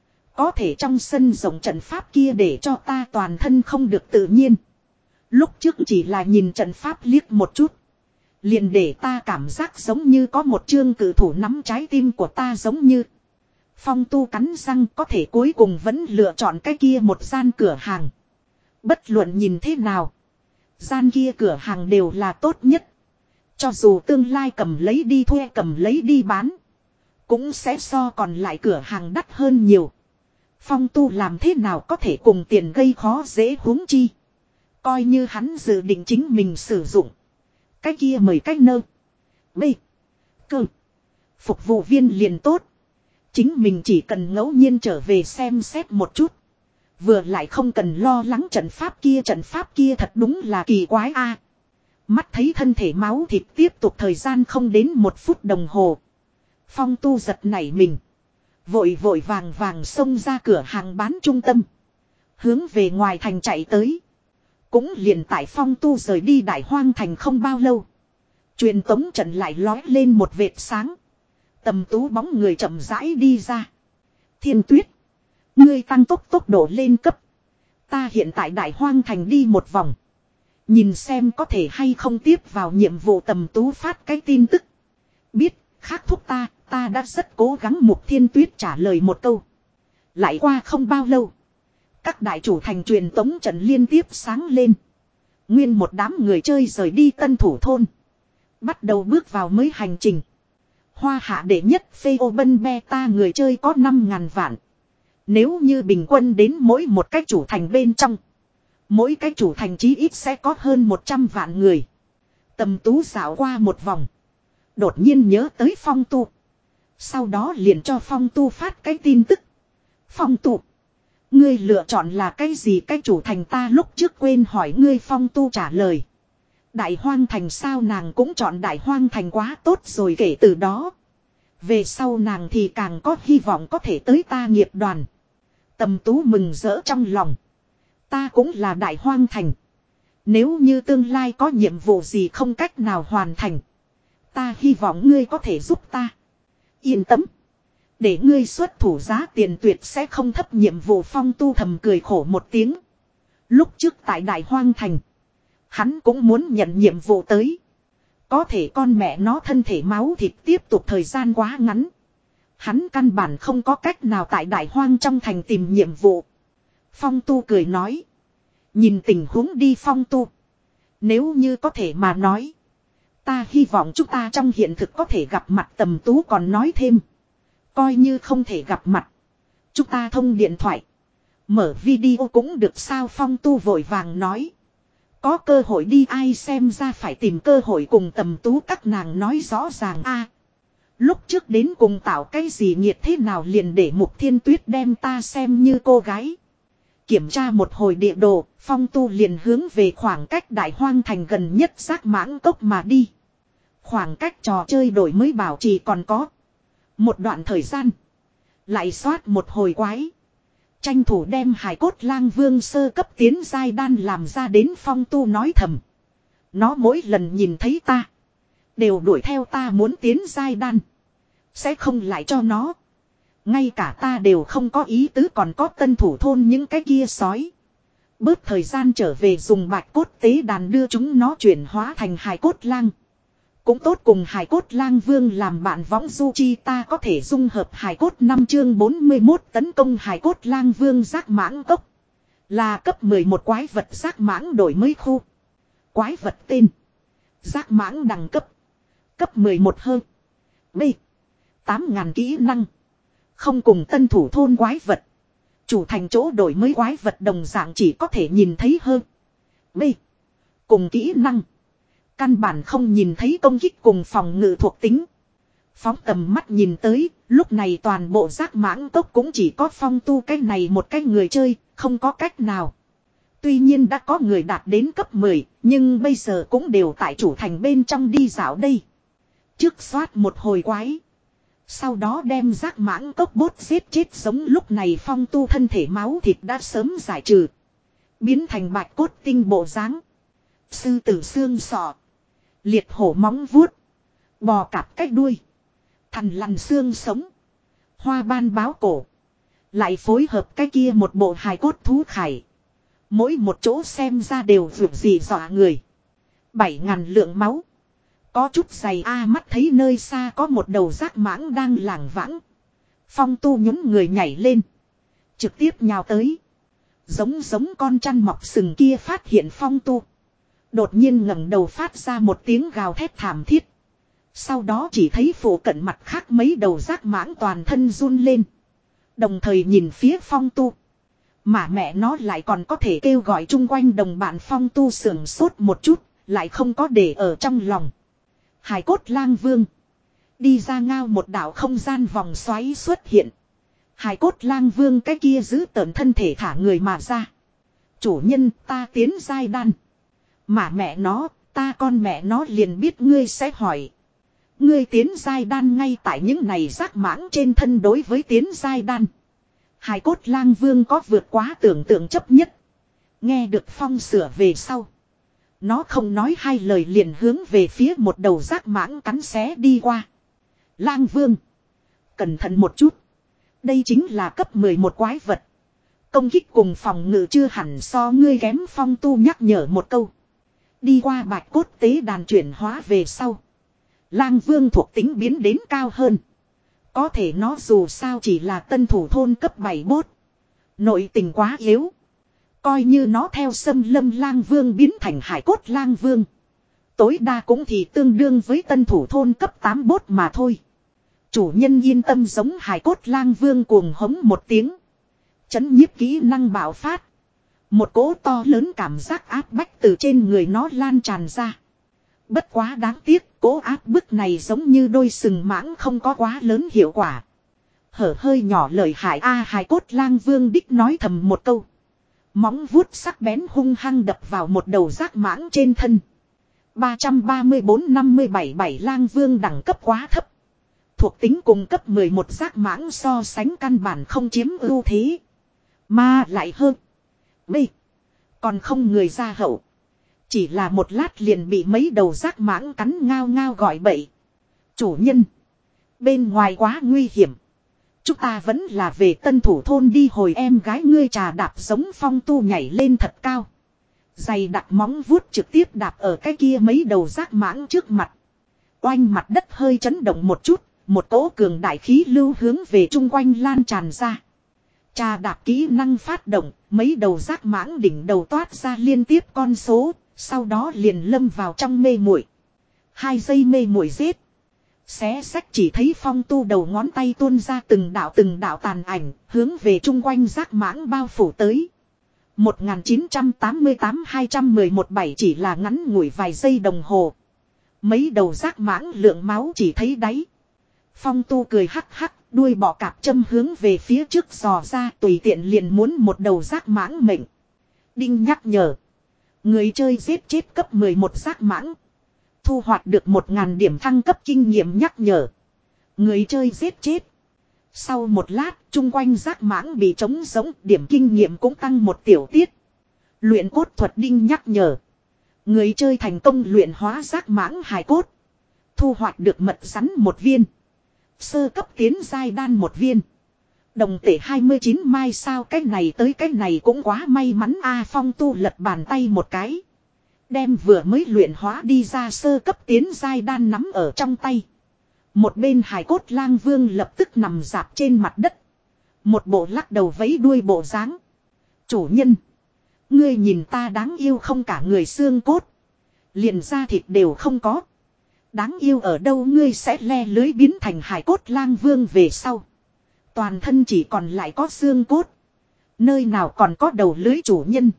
Có thể trong sân rộng trận pháp kia để cho ta toàn thân không được tự nhiên. Lúc trước chỉ là nhìn trận pháp liếc một chút, liền để ta cảm giác giống như có một chương cử thủ nắm trái tim của ta giống như. Phong Tu cắn răng, có thể cuối cùng vẫn lựa chọn cái kia một gian cửa hàng. Bất luận nhìn thế nào, gian kia cửa hàng đều là tốt nhất. Cho dù tương lai cầm lấy đi thuê, cầm lấy đi bán, cũng sẽ so còn lại cửa hàng đắt hơn nhiều. Phong Tu làm thế nào có thể cùng tiền gây khó dễ, huống chi coi như hắn dự định chính mình sử dụng, cái kia mời cách nơ bê cơ phục vụ viên liền tốt. Chính mình chỉ cần ngẫu nhiên trở về xem xét một chút, vừa lại không cần lo lắng trận pháp kia. Trận pháp kia thật đúng là kỳ quái a. Mắt thấy thân thể máu thịt tiếp tục thời gian không đến một phút đồng hồ, Phong tu giật nảy mình. Vội vội vàng vàng xông ra cửa hàng bán trung tâm. Hướng về ngoài thành chạy tới. Cũng liền tại phong tu rời đi đại hoang thành không bao lâu. Truyền tống trận lại lói lên một vệt sáng. Tầm Tú bóng người chậm rãi đi ra. Thiên Tuyết. Ngươi tăng tốc tốc độ lên cấp. Ta hiện tại đại hoang thành đi một vòng. Nhìn xem có thể hay không tiếp vào nhiệm vụ. Tầm Tú phát cái tin tức. Biết, khác thúc ta, ta đã rất cố gắng. Mục Thiên Tuyết trả lời một câu. Lại qua không bao lâu. Các đại chủ thành truyền tống trận liên tiếp sáng lên. Nguyên một đám người chơi rời đi Tân Thủ thôn. Bắt đầu bước vào mới hành trình. Hoa hạ đệ nhất phê ô bân beta người chơi có năm ngàn vạn. Nếu như bình quân đến mỗi một cái chủ thành bên trong. Mỗi cái chủ thành chí ít sẽ có hơn một trăm vạn người. Tầm Tú dạo qua một vòng. Đột nhiên nhớ tới Phong Tu. Sau đó liền cho Phong Tu phát cái tin tức. Phong Tu. Ngươi lựa chọn là cái gì? Cái chủ thành ta lúc trước quên hỏi ngươi. Phong Tu trả lời. Đại hoang thành sao? Nàng cũng chọn đại hoang thành, quá tốt rồi. Kể từ đó. Về sau nàng thì càng có hy vọng có thể tới ta nghiệp đoàn. Tầm Tú mừng rỡ trong lòng. Ta cũng là đại hoang thành. Nếu như tương lai có nhiệm vụ gì không cách nào hoàn thành. Ta hy vọng ngươi có thể giúp ta. Yên tâm. Để ngươi xuất thủ giá tiền tuyệt sẽ không thấp. Nhiệm vụ Phong Tu thầm cười khổ một tiếng. Lúc trước tại đại hoang thành. Hắn cũng muốn nhận nhiệm vụ tới. Có thể con mẹ nó thân thể máu thịt tiếp tục thời gian quá ngắn. Hắn căn bản không có cách nào tại đại hoang trong thành tìm nhiệm vụ. Phong Tu cười nói. Nhìn tình huống đi Phong Tu. Nếu như có thể mà nói. Ta hy vọng chúng ta trong hiện thực có thể gặp mặt. Tầm Tú còn nói thêm. Coi như không thể gặp mặt. Chúng ta thông điện thoại. Mở video cũng được sao? Phong Tu vội vàng nói. Có cơ hội đi, ai xem ra phải tìm cơ hội cùng Tầm Tú các nàng nói rõ ràng a. Lúc trước đến cùng tạo cái gì nhiệt thế nào liền để Mục Thiên Tuyết đem ta xem như cô gái. Kiểm tra một hồi địa đồ, Phong Tu liền hướng về khoảng cách đại hoang thành gần nhất Giác Mãng Cốc mà đi. Khoảng cách trò chơi đổi mới bảo trì còn có một đoạn thời gian. Lại soát một hồi quái. Tranh thủ đem Hải Cốt Lang Vương sơ cấp tiến giai đan làm ra đến. Phong Tu nói thầm. Nó mỗi lần nhìn thấy ta. Đều đuổi theo ta muốn tiến giai đan. Sẽ không lại cho nó. Ngay cả ta đều không có ý tứ. Còn có Tân Thủ thôn những cái kia sói. Bớt thời gian trở về dùng bạch cốt tế đàn đưa chúng nó chuyển hóa thành Hải Cốt Lang. Cũng tốt cùng Hải Cốt Lang Vương làm bạn võng du chi. Ta có thể dung hợp Hải Cốt năm chương bốn mươi mốt tấn công Hải Cốt Lang Vương. Giác Mãng Cốc là cấp mười một quái vật Giác Mãng đổi mới khu. Quái vật tên Giác Mãng đẳng cấp cấp mười một hơn. B. tám ngàn kỹ năng. Không cùng Tân Thủ thôn quái vật. Chủ thành chỗ đổi mới quái vật đồng dạng chỉ có thể nhìn thấy hơn. B. Cùng kỹ năng. Căn bản không nhìn thấy công kích cùng phòng ngự thuộc tính. Phóng tầm mắt nhìn tới, lúc này toàn bộ Giác Mãng Cốc cũng chỉ có Phong Tu cái này một cái người chơi, không có cách nào. Tuy nhiên đã có người đạt đến cấp mười, nhưng bây giờ cũng đều tại chủ thành bên trong đi dạo đây. Trước soát một hồi quái. Sau đó đem Giác Mãng Cốc bốt giết chết sống. Lúc này Phong Tu thân thể máu thịt đã sớm giải trừ. Biến thành bạch cốt tinh bộ dáng. Sư tử xương sọ. Liệt hổ móng vuốt. Bò cạp cách đuôi. Thằn lằn xương sống. Hoa ban báo cổ. Lại phối hợp cái kia một bộ hài cốt thú khải. Mỗi một chỗ xem ra đều vượt gì dọa người. Bảy ngàn lượng máu. Có chút dày a. Mắt thấy nơi xa có một đầu Giác Mãng đang lảng vãng. Phong Tu nhún người nhảy lên. Trực tiếp nhào tới. Giống giống con chăn mọc sừng kia phát hiện Phong Tu. Đột nhiên ngẩng đầu phát ra một tiếng gào thét thảm thiết. Sau đó chỉ thấy phủ cận mặt khác mấy đầu Giác Mãng toàn thân run lên. Đồng thời nhìn phía Phong Tu. Mà mẹ nó lại còn có thể kêu gọi chung quanh đồng bạn. Phong Tu sưởng sốt một chút. Lại không có để ở trong lòng. Hải Cốt Lang Vương. Đi ra ngao một đảo không gian vòng xoáy xuất hiện. Hải Cốt Lang Vương cái kia giữ tợn thân thể thả người mà ra. Chủ nhân ta tiến giai đan. Mà mẹ nó, ta con mẹ nó liền biết ngươi sẽ hỏi. Ngươi tiến giai đan ngay tại những này giác mãng trên thân đối với tiến giai đan. Hải cốt lang vương có vượt quá tưởng tượng chấp nhất. Nghe được Phong sửa về sau. Nó không nói hai lời liền hướng về phía một đầu giác mãng cắn xé đi qua. Lang vương. Cẩn thận một chút. Đây chính là cấp mười một quái vật. Công kích cùng phòng ngự chưa hẳn so ngươi kém. Phong tu nhắc nhở một câu. Đi qua bạch cốt tế đàn chuyển hóa về sau. Lang vương thuộc tính biến đến cao hơn. Có thể nó dù sao chỉ là tân thủ thôn cấp bảy bốt. Nội tình quá yếu. Coi như nó theo xâm lâm lang vương biến thành hải cốt lang vương. Tối đa cũng thì tương đương với tân thủ thôn cấp tám bốt mà thôi. Chủ nhân yên tâm giống hải cốt lang vương cuồng hống một tiếng. Chấn nhiếp kỹ năng bạo phát. Một cỗ to lớn cảm giác áp bách từ trên người nó lan tràn ra. Bất quá đáng tiếc, cỗ áp bức này giống như đôi sừng mãng không có quá lớn hiệu quả. Hở hơi nhỏ lời hại a hải cốt lang vương đích nói thầm một câu. Móng vuốt sắc bén hung hăng đập vào một đầu giác mãng trên thân. ba trăm ba mươi bốn năm mươi bảy bảy lang vương đẳng cấp quá thấp. Thuộc tính cùng cấp mười một giác mãng so sánh căn bản không chiếm ưu thế. Mà lại hơn. B. Còn không người ra hậu. Chỉ là một lát liền bị mấy đầu giác mãng cắn ngao ngao gọi bậy. Chủ nhân. Bên ngoài quá nguy hiểm. Chúng ta vẫn là về tân thủ thôn đi hồi em gái ngươi trà đạp giống Phong tu nhảy lên thật cao. Giày đặt móng vuốt trực tiếp đạp ở cái kia mấy đầu giác mãng trước mặt. Oanh mặt đất hơi chấn động một chút. Một cỗ cường đại khí lưu hướng về chung quanh lan tràn ra. Trà đạp kỹ năng phát động. Mấy đầu giác mãng đỉnh đầu toát ra liên tiếp con số. Sau đó liền lâm vào trong mê muội. Hai giây mê muội giết. Xé sách chỉ thấy Phong tu đầu ngón tay tuôn ra từng đạo từng đạo tàn ảnh, hướng về chung quanh giác mãng bao phủ tới. một nghìn chín trăm tám mươi tám hai trăm mười một bảy chỉ là ngắn ngủi vài giây đồng hồ. Mấy đầu giác mãng lượng máu chỉ thấy đáy. Phong tu cười hắc hắc, đuôi bọ cạp châm hướng về phía trước dò ra tùy tiện liền muốn một đầu giác mãng mệnh. Đinh nhắc nhở. Người chơi giết chết cấp mười một giác mãng. Thu hoạch được một nghìn điểm thăng cấp kinh nghiệm nhắc nhở. Người chơi giết chết. Sau một lát, chung quanh giác mãng bị trống giống, điểm kinh nghiệm cũng tăng một tiểu tiết. Luyện cốt thuật đinh nhắc nhở. Người chơi thành công luyện hóa giác mãng hài cốt. Thu hoạch được mật rắn một viên. Sơ cấp tiến giai đan một viên. Đồng tệ hai mươi chín mai sao cái này tới cái này cũng quá may mắn a. Phong tu lật bàn tay một cái. Đem vừa mới luyện hóa đi ra sơ cấp tiến giai đan nắm ở trong tay. Một bên hải cốt lang vương lập tức nằm dạp trên mặt đất. Một bộ lắc đầu vấy đuôi bộ dáng. Chủ nhân. Ngươi nhìn ta đáng yêu không cả người xương cốt. Liền da thịt đều không có. Đáng yêu ở đâu ngươi sẽ le lưới biến thành hải cốt lang vương về sau. Toàn thân chỉ còn lại có xương cốt. Nơi nào còn có đầu lưới chủ nhân.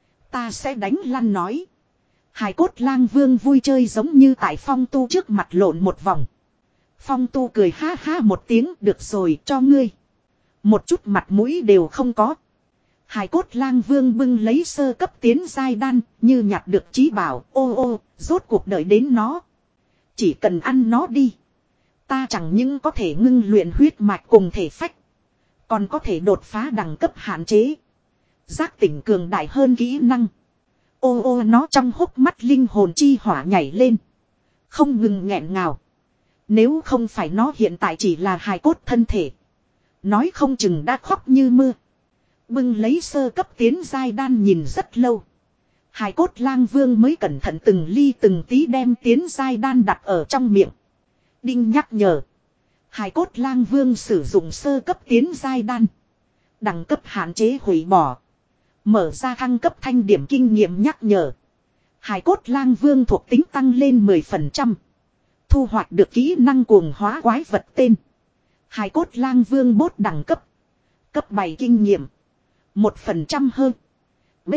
Ta sẽ đánh lăn nói. Hải cốt lang vương vui chơi giống như tại Phong tu trước mặt lộn một vòng. Phong tu cười ha ha một tiếng được rồi cho ngươi. Một chút mặt mũi đều không có. Hải cốt lang vương bưng lấy sơ cấp tiến giai đan như nhặt được chí bảo ô ô rốt cuộc đợi đến nó. Chỉ cần ăn nó đi. Ta chẳng những có thể ngưng luyện huyết mạch cùng thể phách. Còn có thể đột phá đẳng cấp hạn chế. Giác tỉnh cường đại hơn kỹ năng. Ô ô nó trong hốc mắt linh hồn chi hỏa nhảy lên. Không ngừng nghẹn ngào. Nếu không phải nó hiện tại chỉ là hài cốt thân thể. Nói không chừng đã khóc như mưa. Bưng lấy sơ cấp tiến giai đan nhìn rất lâu. Hài cốt lang vương mới cẩn thận từng ly từng tí đem tiến giai đan đặt ở trong miệng. Đinh nhắc nhở. Hài cốt lang vương sử dụng sơ cấp tiến giai đan. Đẳng cấp hạn chế hủy bỏ. Mở ra thăng cấp thanh điểm kinh nghiệm nhắc nhở. Hài cốt lang vương thuộc tính tăng lên mười phần trăm. Thu hoạch được kỹ năng cuồng hóa quái vật tên. Hài cốt lang vương bốt đẳng cấp. Cấp bảy kinh nghiệm. một phần trăm hơn. B.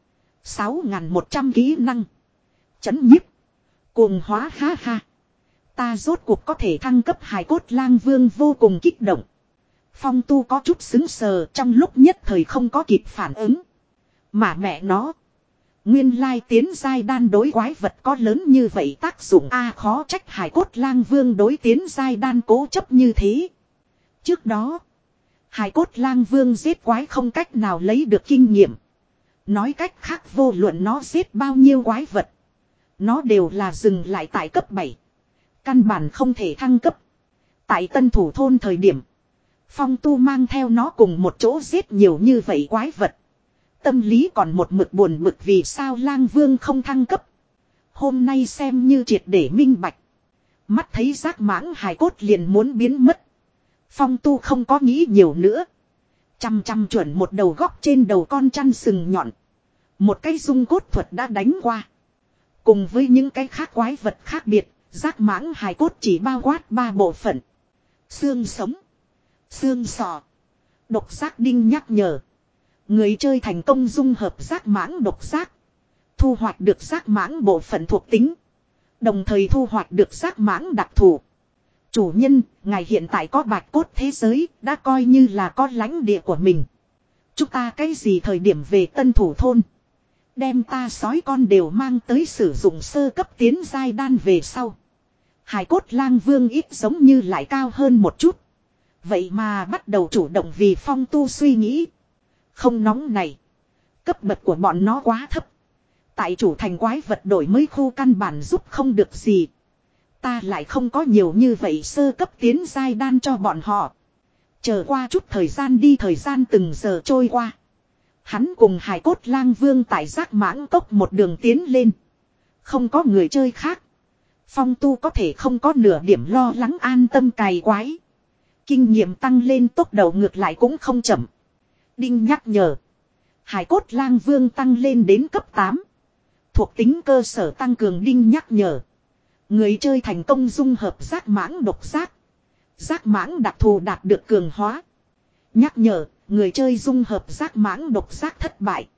sáu nghìn một trăm kỹ năng. Chấn nhiếp. Cuồng hóa ha ha. Ta rốt cuộc có thể thăng cấp hài cốt lang vương vô cùng kích động. Phong tu có chút xứng sờ trong lúc nhất thời không có kịp phản ứng. Mà mẹ nó. Nguyên lai tiến giai đan đối quái vật có lớn như vậy tác dụng a khó trách hải cốt lang vương đối tiến giai đan cố chấp như thế. Trước đó, hải cốt lang vương giết quái không cách nào lấy được kinh nghiệm. Nói cách khác vô luận nó giết bao nhiêu quái vật. Nó đều là dừng lại tại cấp bảy. Căn bản không thể thăng cấp. Tại tân thủ thôn thời điểm, Phong Tu mang theo nó cùng một chỗ giết nhiều như vậy quái vật. Tâm lý còn một mực buồn bực vì sao lang vương không thăng cấp. Hôm nay xem như triệt để minh bạch. Mắt thấy giác mãng hài cốt liền muốn biến mất. Phong Tu không có nghĩ nhiều nữa. Chăm chăm chuẩn một đầu góc trên đầu con chăn sừng nhọn. Một cái dung cốt thuật đã đánh qua. Cùng với những cái khác quái vật khác biệt, giác mãng hài cốt chỉ bao quát ba bộ phận. Xương sống, xương sọ, độc giác đinh nhắc nhở. Người chơi thành công dung hợp giác mãng độc giác. Thu hoạch được giác mãng bộ phận thuộc tính. Đồng thời thu hoạch được giác mãng đặc thù. Chủ nhân, ngài hiện tại có bạch cốt thế giới, đã coi như là có lãnh địa của mình. Chúng ta cái gì thời điểm về tân thủ thôn. Đem ta sói con đều mang tới sử dụng sơ cấp tiến giai đan về sau. Hải cốt lang vương ít giống như lại cao hơn một chút. Vậy mà bắt đầu chủ động vì Phong Tu suy nghĩ. Không nóng này. Cấp bậc của bọn nó quá thấp. Tại chủ thành quái vật đổi mới khu căn bản giúp không được gì. Ta lại không có nhiều như vậy sơ cấp tiến giai đan cho bọn họ. Chờ qua chút thời gian đi thời gian từng giờ trôi qua. Hắn cùng hải cốt lang vương tại giác mãng cốc một đường tiến lên. Không có người chơi khác. Phong Tu có thể không có nửa điểm lo lắng an tâm cày quái. Kinh nghiệm tăng lên tốc độ ngược lại cũng không chậm. Đinh nhắc nhở. Hải cốt lang vương tăng lên đến cấp tám. Thuộc tính cơ sở tăng cường đinh nhắc nhở. Người chơi thành công dung hợp giác mãng độc giác. Giác mãng đặc thù đạt được cường hóa. Nhắc nhở, người chơi dung hợp giác mãng độc giác thất bại.